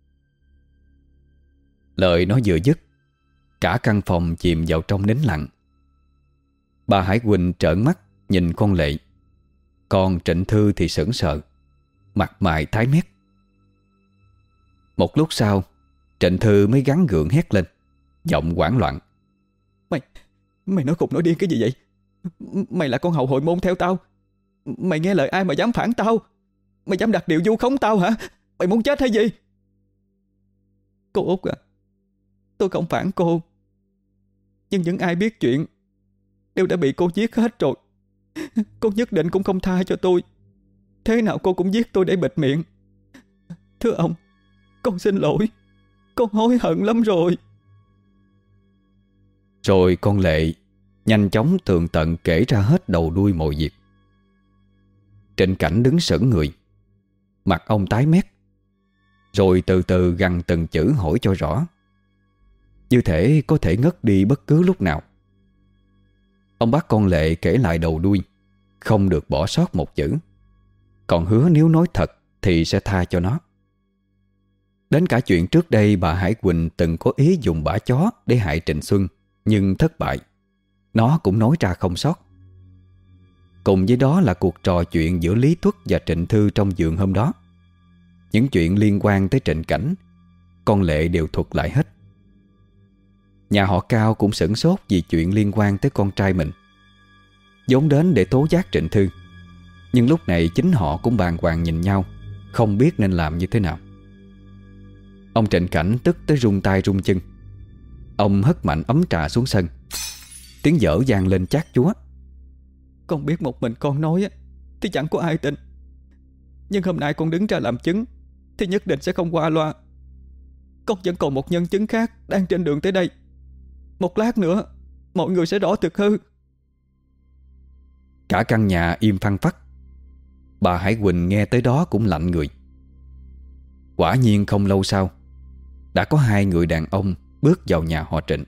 Speaker 1: Lời nó vừa dứt, cả căn phòng chìm vào trong nín lặng. Bà Hải Quỳnh trợn mắt nhìn con Lệ, còn Trịnh Thư thì sững sờ, mặt mày tái mét. Một lúc sau, Trịnh Thư mới gắng gượng hét lên, giọng hoảng loạn:
Speaker 2: Mày Mày nói khùng nói điên cái gì vậy? Mày là con hậu hội môn theo tao. Mày nghe lời ai mà dám phản tao? Mày dám đặt điều vu khống tao hả? Mày muốn chết hay gì? Cô Út à, tôi không phản cô, nhưng những ai biết chuyện đều đã bị cô giết hết rồi. Cô nhất định cũng không tha cho tôi. Thế nào cô cũng giết tôi để bịt miệng. Thưa ông, con xin lỗi. Con hối hận lắm rồi.
Speaker 1: Rồi con Lệ nhanh chóng tường tận kể ra hết đầu đuôi mọi việc. Trịnh Cảnh đứng sững người, mặt ông tái mét, rồi từ từ gằn từng chữ hỏi cho rõ, như thể có thể ngất đi bất cứ lúc nào. Ông bắt con Lệ kể lại đầu đuôi, không được bỏ sót một chữ, còn hứa nếu nói thật thì sẽ tha cho nó. Đến cả chuyện trước đây bà Hải Quỳnh từng có ý dùng bả chó để hại Trịnh Xuân nhưng thất bại, nó cũng nói ra không sót. Cùng với đó là cuộc trò chuyện giữa Lý Tuất và Trịnh Thư trong giường hôm đó. Những chuyện liên quan tới Trịnh Cảnh, con Lệ đều thuật lại hết. Nhà họ Cao cũng sửng sốt vì chuyện liên quan tới con trai mình, vốn đến để tố giác Trịnh Thư. Nhưng lúc này chính họ cũng bàng hoàng nhìn nhau, không biết nên làm như thế nào. Ông Trịnh Cảnh tức tới run tay run chân. Ông hất mạnh ấm trà xuống sân. Tiếng dở vang lên chát chúa.
Speaker 2: Con biết một mình con nói á thì chẳng có ai tin, nhưng hôm nay con đứng ra làm chứng thì nhất định sẽ không qua loa. Con vẫn còn một nhân chứng khác đang trên đường tới đây. Một lát nữa mọi người sẽ rõ thực hư.
Speaker 1: Cả căn nhà im phăng phắc. Bà Hải Quỳnh nghe tới đó cũng lạnh người. Quả nhiên không lâu sau, đã có hai người đàn ông bước vào nhà họ Trịnh.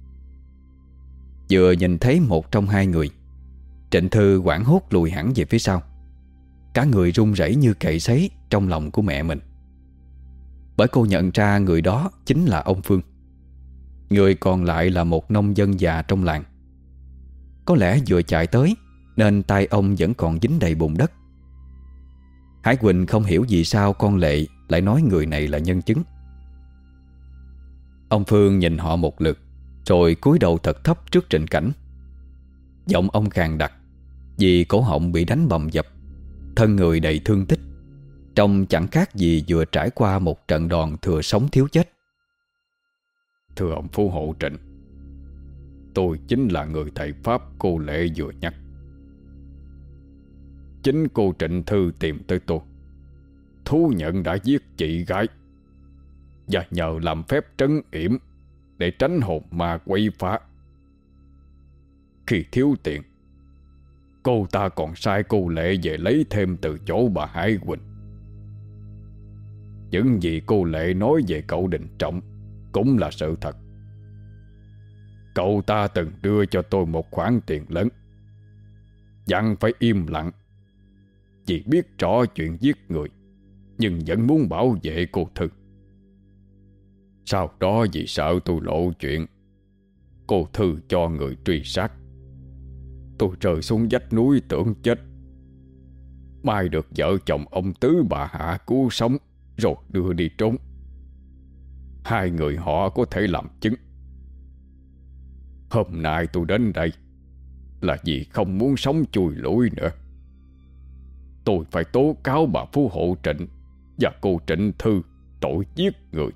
Speaker 1: Vừa nhìn thấy một trong hai người, Trịnh Thư hoảng hốt lùi hẳn về phía sau. Cả người run rẩy như cày sấy trong lòng của mẹ mình. Bởi cô nhận ra người đó chính là ông Phương. Người còn lại là một nông dân già trong làng. Có lẽ vừa chạy tới nên tay ông vẫn còn dính đầy bùn đất. Hải Quỳnh không hiểu vì sao con Lệ lại nói người này là nhân chứng. Ông Phương nhìn họ một lượt, rồi cúi đầu thật thấp trước Trịnh Cảnh. Giọng ông khàn đặc, vì cổ họng bị đánh bầm dập, thân người đầy thương tích, trông chẳng khác gì vừa trải qua một trận đòn thừa sống thiếu chết.
Speaker 3: Thưa ông phú hộ Trịnh, tôi chính là người thầy Pháp cô Lệ vừa nhắc. Chính cô Trịnh Thư tìm tới tôi, thú nhận đã giết chị gái, và nhờ làm phép trấn yểm để tránh hồn ma quấy phá. Khi thiếu tiền, cô ta còn sai cô Lệ về lấy thêm từ chỗ bà Hải Quỳnh. Những gì cô Lệ nói về cậu Đình Trọng cũng là sự thật. Cậu ta từng đưa cho tôi một khoản tiền lớn, dặn phải im lặng vì biết rõ chuyện giết người, nhưng vẫn muốn bảo vệ cô Thư. Sau đó vì sợ tôi lộ chuyện, cô Thư cho người truy sát. Tôi rơi xuống vách núi tưởng chết. May được vợ chồng ông Tứ bà Hạ cứu sống rồi đưa đi trốn. Hai người họ có thể làm chứng. Hôm nay tôi đến đây là vì không muốn sống chui lủi nữa. Tôi phải tố cáo bà phú hộ Trịnh và cô Trịnh Thư tội giết người.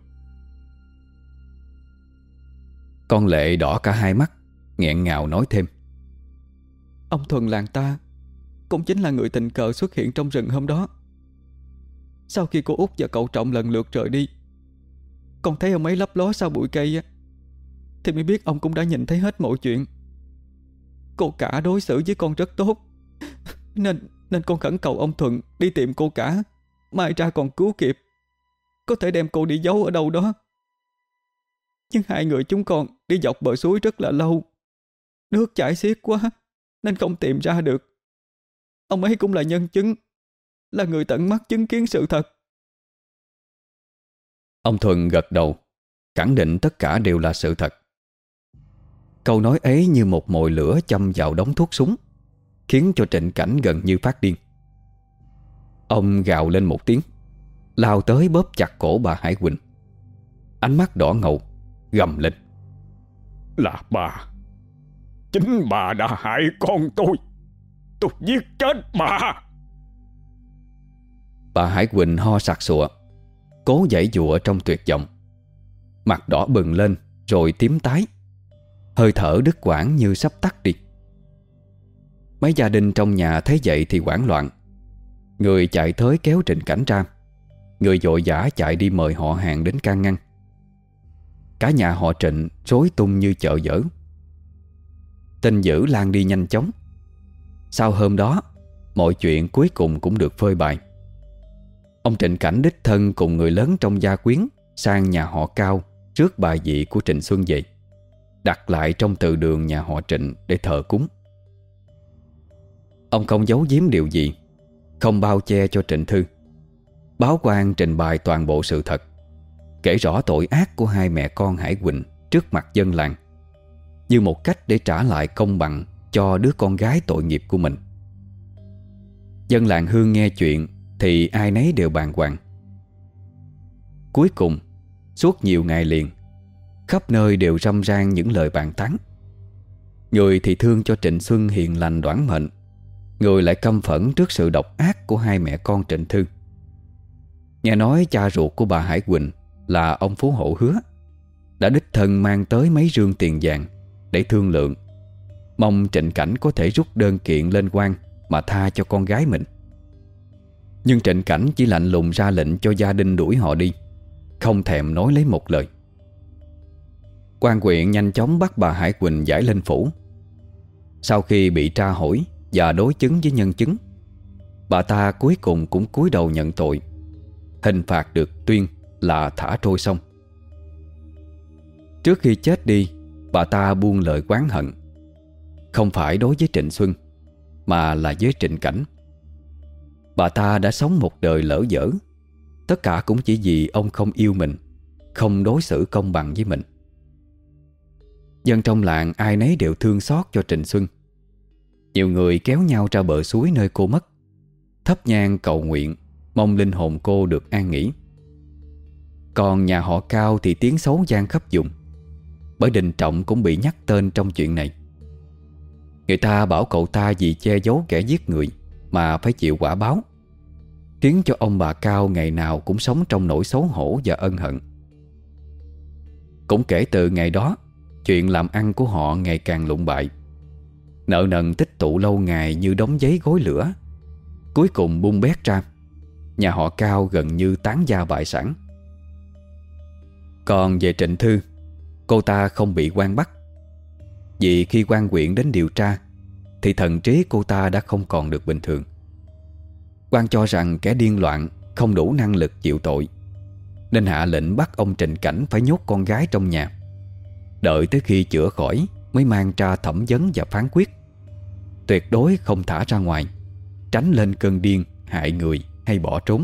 Speaker 1: Con Lệ đỏ cả hai mắt, nghẹn ngào nói thêm.
Speaker 2: Ông Thuần làng ta cũng chính là người tình cờ xuất hiện trong rừng hôm đó. Sau khi cô Út và cậu Trọng lần lượt rời đi, con thấy ông ấy lấp ló sau bụi cây á, thì mới biết ông cũng đã nhìn thấy hết mọi chuyện. Cô cả đối xử với con rất tốt, Nên nên con khẩn cầu ông Thuận đi tìm cô cả, mai ra còn cứu kịp, có thể đem cô đi giấu ở đâu đó. Nhưng hai người chúng con đi dọc bờ suối rất là lâu, nước chảy xiết quá nên không tìm ra được. Ông ấy cũng là nhân chứng, là người tận mắt chứng kiến sự thật.
Speaker 1: Ông Thuần gật đầu, khẳng định tất cả đều là sự thật. Câu nói ấy như một mồi lửa châm vào đống thuốc súng, khiến cho Trịnh Cảnh gần như phát điên. Ông gào lên một tiếng, lao tới bóp chặt cổ bà Hải Quỳnh. Ánh mắt đỏ ngầu, gầm lên.
Speaker 3: Là bà, chính bà đã hại con tôi. Tôi giết chết bà.
Speaker 1: Bà Hải Quỳnh ho sặc sụa, cố giãy giụa trong tuyệt vọng. Mặt đỏ bừng lên rồi tím tái, hơi thở đứt quãng như sắp tắt đi. Mấy gia đình trong nhà thấy vậy thì hoảng loạn. Người chạy tới kéo Trịnh Cảnh ra, người vội vã chạy đi mời họ hàng đến can ngăn. Cả nhà họ Trịnh rối tung như chợ dở. Tin dữ lan đi nhanh chóng. Sau hôm đó, mọi chuyện cuối cùng cũng được phơi bày. Ông Trịnh Cảnh đích thân cùng người lớn trong gia quyến sang nhà họ Cao rước bài vị của Trịnh Xuân về, đặt lại trong từ đường nhà họ Trịnh để thờ cúng. Ông không giấu giếm điều gì, không bao che cho Trịnh Thư. Báo quan trình bày toàn bộ sự thật, kể rõ tội ác của hai mẹ con Hải Quỳnh trước mặt dân làng, như một cách để trả lại công bằng cho đứa con gái tội nghiệp của mình. Dân làng Hương nghe chuyện thì ai nấy đều bàng hoàng. Cuối cùng, suốt nhiều ngày liền, Khắp nơi đều râm ran những lời bàn tán. Người thì thương cho Trịnh Xuân hiền lành đoản mệnh, người lại căm phẫn trước sự độc ác của hai mẹ con Trịnh Thư. Nghe nói cha ruột của bà Hải Quỳnh là ông Phú Hộ Hứa đã đích thân mang tới mấy rương tiền vàng để thương lượng, mong Trịnh Cảnh có thể rút đơn kiện lên quan mà tha cho con gái mình. Nhưng Trịnh Cảnh chỉ lạnh lùng ra lệnh cho gia đình đuổi họ đi, không thèm nói lấy một lời. Quan huyện nhanh chóng bắt bà Hải Quỳnh giải lên phủ. Sau khi bị tra hỏi và đối chứng với nhân chứng, bà ta cuối cùng cũng cúi đầu nhận tội. Hình phạt được tuyên là thả trôi sông. Trước khi chết đi, bà ta buông lời oán hận, không phải đối với Trịnh Xuân mà là với Trịnh Cảnh. Bà ta đã sống một đời lỡ dở, tất cả cũng chỉ vì ông không yêu mình, không đối xử công bằng với mình. Dân trong làng ai nấy đều thương xót cho Trịnh Xuân. Nhiều người kéo nhau ra bờ suối nơi cô mất, thắp nhang cầu nguyện, mong linh hồn cô được an nghỉ. Còn nhà họ Cao thì tiếng xấu vang khắp vùng, bởi Đình Trọng cũng bị nhắc tên trong chuyện này. Người ta bảo cậu ta vì che giấu kẻ giết người mà phải chịu quả báo, khiến cho ông bà Cao ngày nào cũng sống trong nỗi xấu hổ và ân hận. Cũng kể từ ngày đó, chuyện làm ăn của họ ngày càng lụng bại. Nợ nần tích tụ lâu ngày như đống giấy gối lửa, cuối cùng bung bét ra. Nhà họ Cao gần như tán gia bại sản. Còn về Trịnh Thư, cô ta không bị quan bắt, vì khi quan huyện đến điều tra thì thần trí cô ta đã không còn được bình thường. Quan cho rằng kẻ điên loạn không đủ năng lực chịu tội, nên hạ lệnh bắt ông Trịnh Cảnh phải nhốt con gái trong nhà, đợi tới khi chữa khỏi mới mang ra thẩm vấn và phán quyết. Tuyệt đối không thả ra ngoài, tránh lên cơn điên hại người hay bỏ trốn.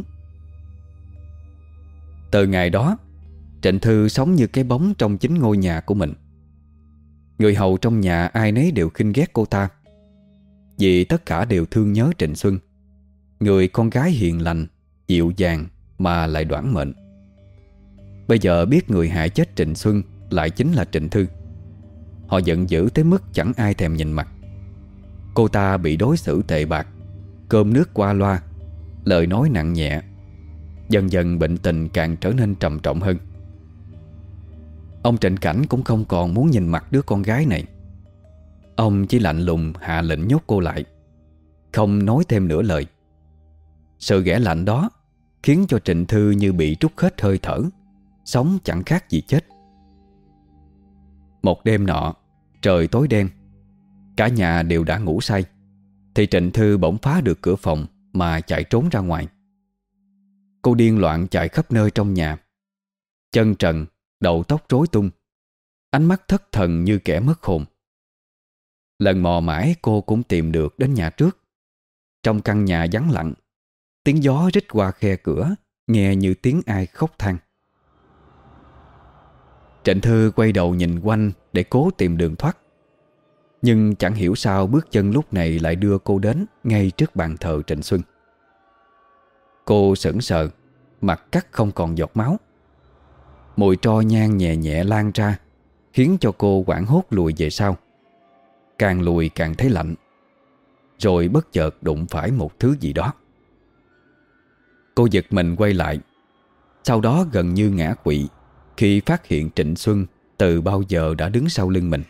Speaker 1: Từ ngày đó, Trịnh Thư sống như cái bóng trong chính ngôi nhà của mình. Người hầu trong nhà ai nấy đều khinh ghét cô ta, vì tất cả đều thương nhớ Trịnh Xuân, người con gái hiền lành, dịu dàng mà lại đoản mệnh. Bây giờ biết người hại chết Trịnh Xuân lại chính là Trịnh Thư, họ giận dữ tới mức chẳng ai thèm nhìn mặt. Cô ta bị đối xử tệ bạc, cơm nước qua loa, lời nói nặng nhẹ. Dần dần bệnh tình càng trở nên trầm trọng hơn. Ông Trịnh Cảnh cũng không còn muốn nhìn mặt đứa con gái này. Ông chỉ lạnh lùng hạ lệnh nhốt cô lại, không nói thêm nửa lời. Sự ghẻ lạnh đó khiến cho Trịnh Thư như bị trút hết hơi thở, sống chẳng khác gì chết. Một đêm nọ, trời tối đen, cả nhà đều đã ngủ say, thì Trịnh Thư bỗng phá được cửa phòng mà chạy trốn ra ngoài. Cô điên loạn chạy khắp nơi trong nhà, chân trần, đầu tóc rối tung, ánh mắt thất thần như kẻ mất hồn. Lần mò mãi cô cũng tìm được đến nhà trước. Trong căn nhà vắng lặng, tiếng gió rít qua khe cửa, nghe như tiếng ai khóc than. Trịnh Thư quay đầu nhìn quanh để cố tìm đường thoát, nhưng chẳng hiểu sao bước chân lúc này lại đưa cô đến ngay trước bàn thờ Trịnh Xuân. Cô sững sờ, mặt cắt không còn giọt máu. Mùi tro nhang nhẹ nhẹ lan ra, khiến cho cô hoảng hốt lùi về sau. Càng lùi càng thấy lạnh, rồi bất chợt đụng phải một thứ gì đó. Cô giật mình quay lại, sau đó gần như ngã quỵ khi phát hiện Trịnh Xuân từ bao giờ đã đứng sau lưng mình.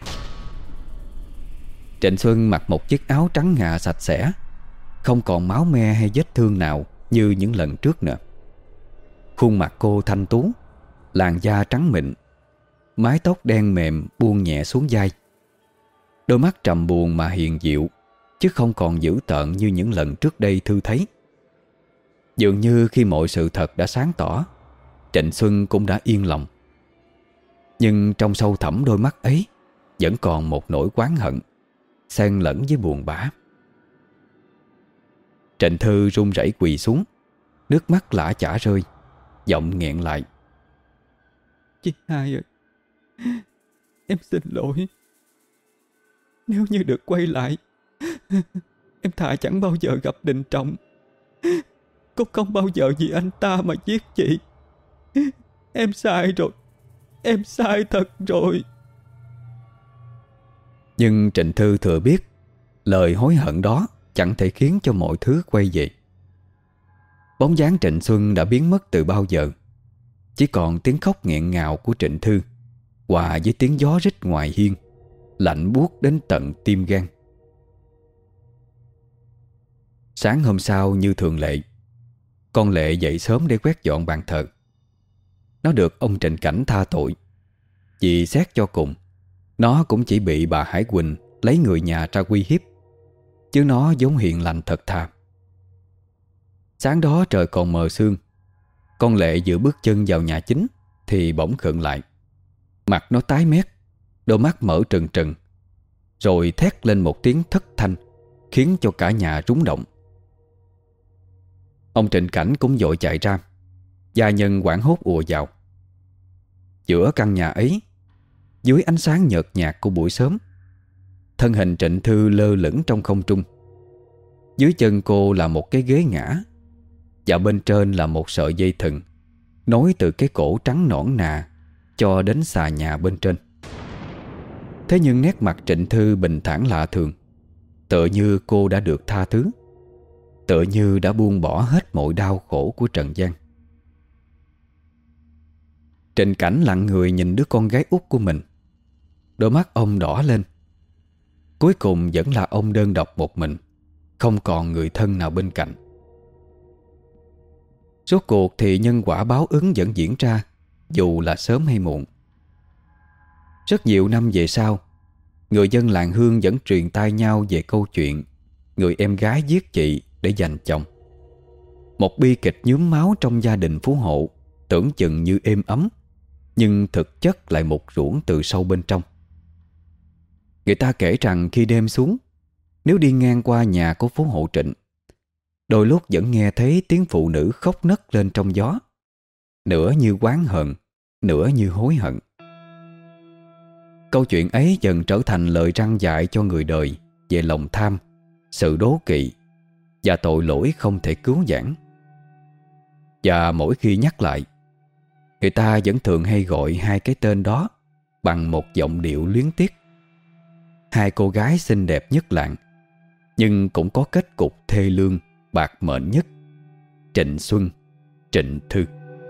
Speaker 1: Trịnh Xuân mặc một chiếc áo trắng ngà sạch sẽ, không còn máu me hay vết thương nào như những lần trước nữa. Khuôn mặt cô thanh tú, làn da trắng mịn, mái tóc đen mềm buông nhẹ xuống vai. Đôi mắt trầm buồn mà hiền dịu, chứ không còn dữ tợn như những lần trước đây Thư thấy. Dường như khi mọi sự thật đã sáng tỏ, Trịnh Xuân cũng đã yên lòng. Nhưng trong sâu thẳm đôi mắt ấy vẫn còn một nỗi oán hận, xen lẫn với buồn bã. Trịnh Thư run rẩy quỳ xuống, nước mắt lã chả rơi, giọng nghẹn lại.
Speaker 2: Chị hai ơi, em xin lỗi. Nếu như được quay lại, em thà chẳng bao giờ gặp Đình Trọng, cũng không bao giờ vì anh ta mà giết chị. Em sai rồi, Em sai thật rồi.
Speaker 1: Nhưng Trịnh Thư thừa biết lời hối hận đó chẳng thể khiến cho mọi thứ quay về. Bóng dáng Trịnh Xuân đã biến mất từ bao giờ. Chỉ còn tiếng khóc nghẹn ngào của Trịnh Thư hòa với tiếng gió rít ngoài hiên, lạnh buốt đến tận tim gan. Sáng hôm sau như thường lệ, con Lệ dậy sớm để quét dọn bàn thờ. Nó được ông Trịnh Cảnh tha tội, vì xét cho cùng nó cũng chỉ bị bà Hải Quỳnh lấy người nhà ra uy hiếp, chứ nó vốn hiền lành thật thà. Sáng đó trời còn mờ sương, con Lệ vừa bước chân vào nhà chính thì bỗng khựng lại. Mặt nó tái mét, đôi mắt mở trừng trừng, rồi thét lên một tiếng thất thanh khiến cho cả nhà rúng động. Ông Trịnh Cảnh cũng vội chạy ra. Gia nhân hoảng hốt ùa vào. Giữa căn nhà ấy, dưới ánh sáng nhợt nhạt của buổi sớm, thân hình Trịnh Thư lơ lửng trong không trung. Dưới chân cô là một cái ghế ngả, và bên trên là một sợi dây thừng nối từ cái cổ trắng nõn nà cho đến xà nhà bên trên. Thế nhưng nét mặt Trịnh Thư bình thản lạ thường, tựa như cô đã được tha thứ, tựa như đã buông bỏ hết mọi đau khổ của trần gian. Trịnh Cảnh lặng người nhìn đứa con gái út của mình. Đôi mắt ông đỏ lên. Cuối cùng vẫn là ông đơn độc một mình, không còn người thân nào bên cạnh. Rốt cuộc thì nhân quả báo ứng vẫn diễn ra, dù là sớm hay muộn. Rất nhiều năm về sau, người dân làng Hương vẫn truyền tai nhau về câu chuyện người em gái giết chị để giành chồng. Một bi kịch nhuốm máu trong gia đình phú hộ, tưởng chừng như êm ấm, nhưng thực chất lại một ruỗng từ sâu bên trong. Người ta kể rằng khi đêm xuống, nếu đi ngang qua nhà của phú hộ Trịnh, đôi lúc vẫn nghe thấy tiếng phụ nữ khóc nấc lên trong gió, nửa như oán hận, nửa như hối hận. Câu chuyện ấy dần trở thành lời răn dạy cho người đời về lòng tham, sự đố kỵ và tội lỗi không thể cứu vãn. Và mỗi khi nhắc lại, người ta vẫn thường hay gọi hai cái tên đó bằng một giọng điệu luyến tiếc. Hai cô gái xinh đẹp nhất làng, nhưng cũng có kết cục thê lương, bạc mệnh nhất: Trịnh Xuân, Trịnh Thư.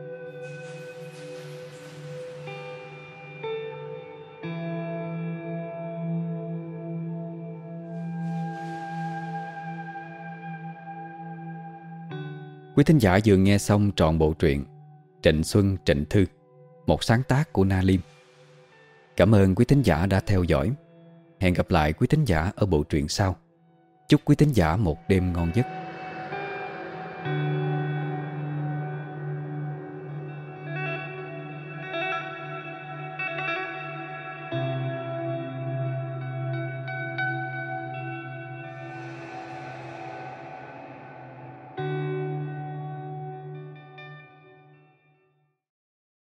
Speaker 1: Quý thính giả vừa nghe xong trọn bộ truyện Trịnh Xuân, Trịnh Thư, một sáng tác của Na Liêm. Cảm ơn quý thính giả đã theo dõi. Hẹn gặp lại quý thính giả ở bộ truyện sau. Chúc quý thính giả một đêm ngon giấc.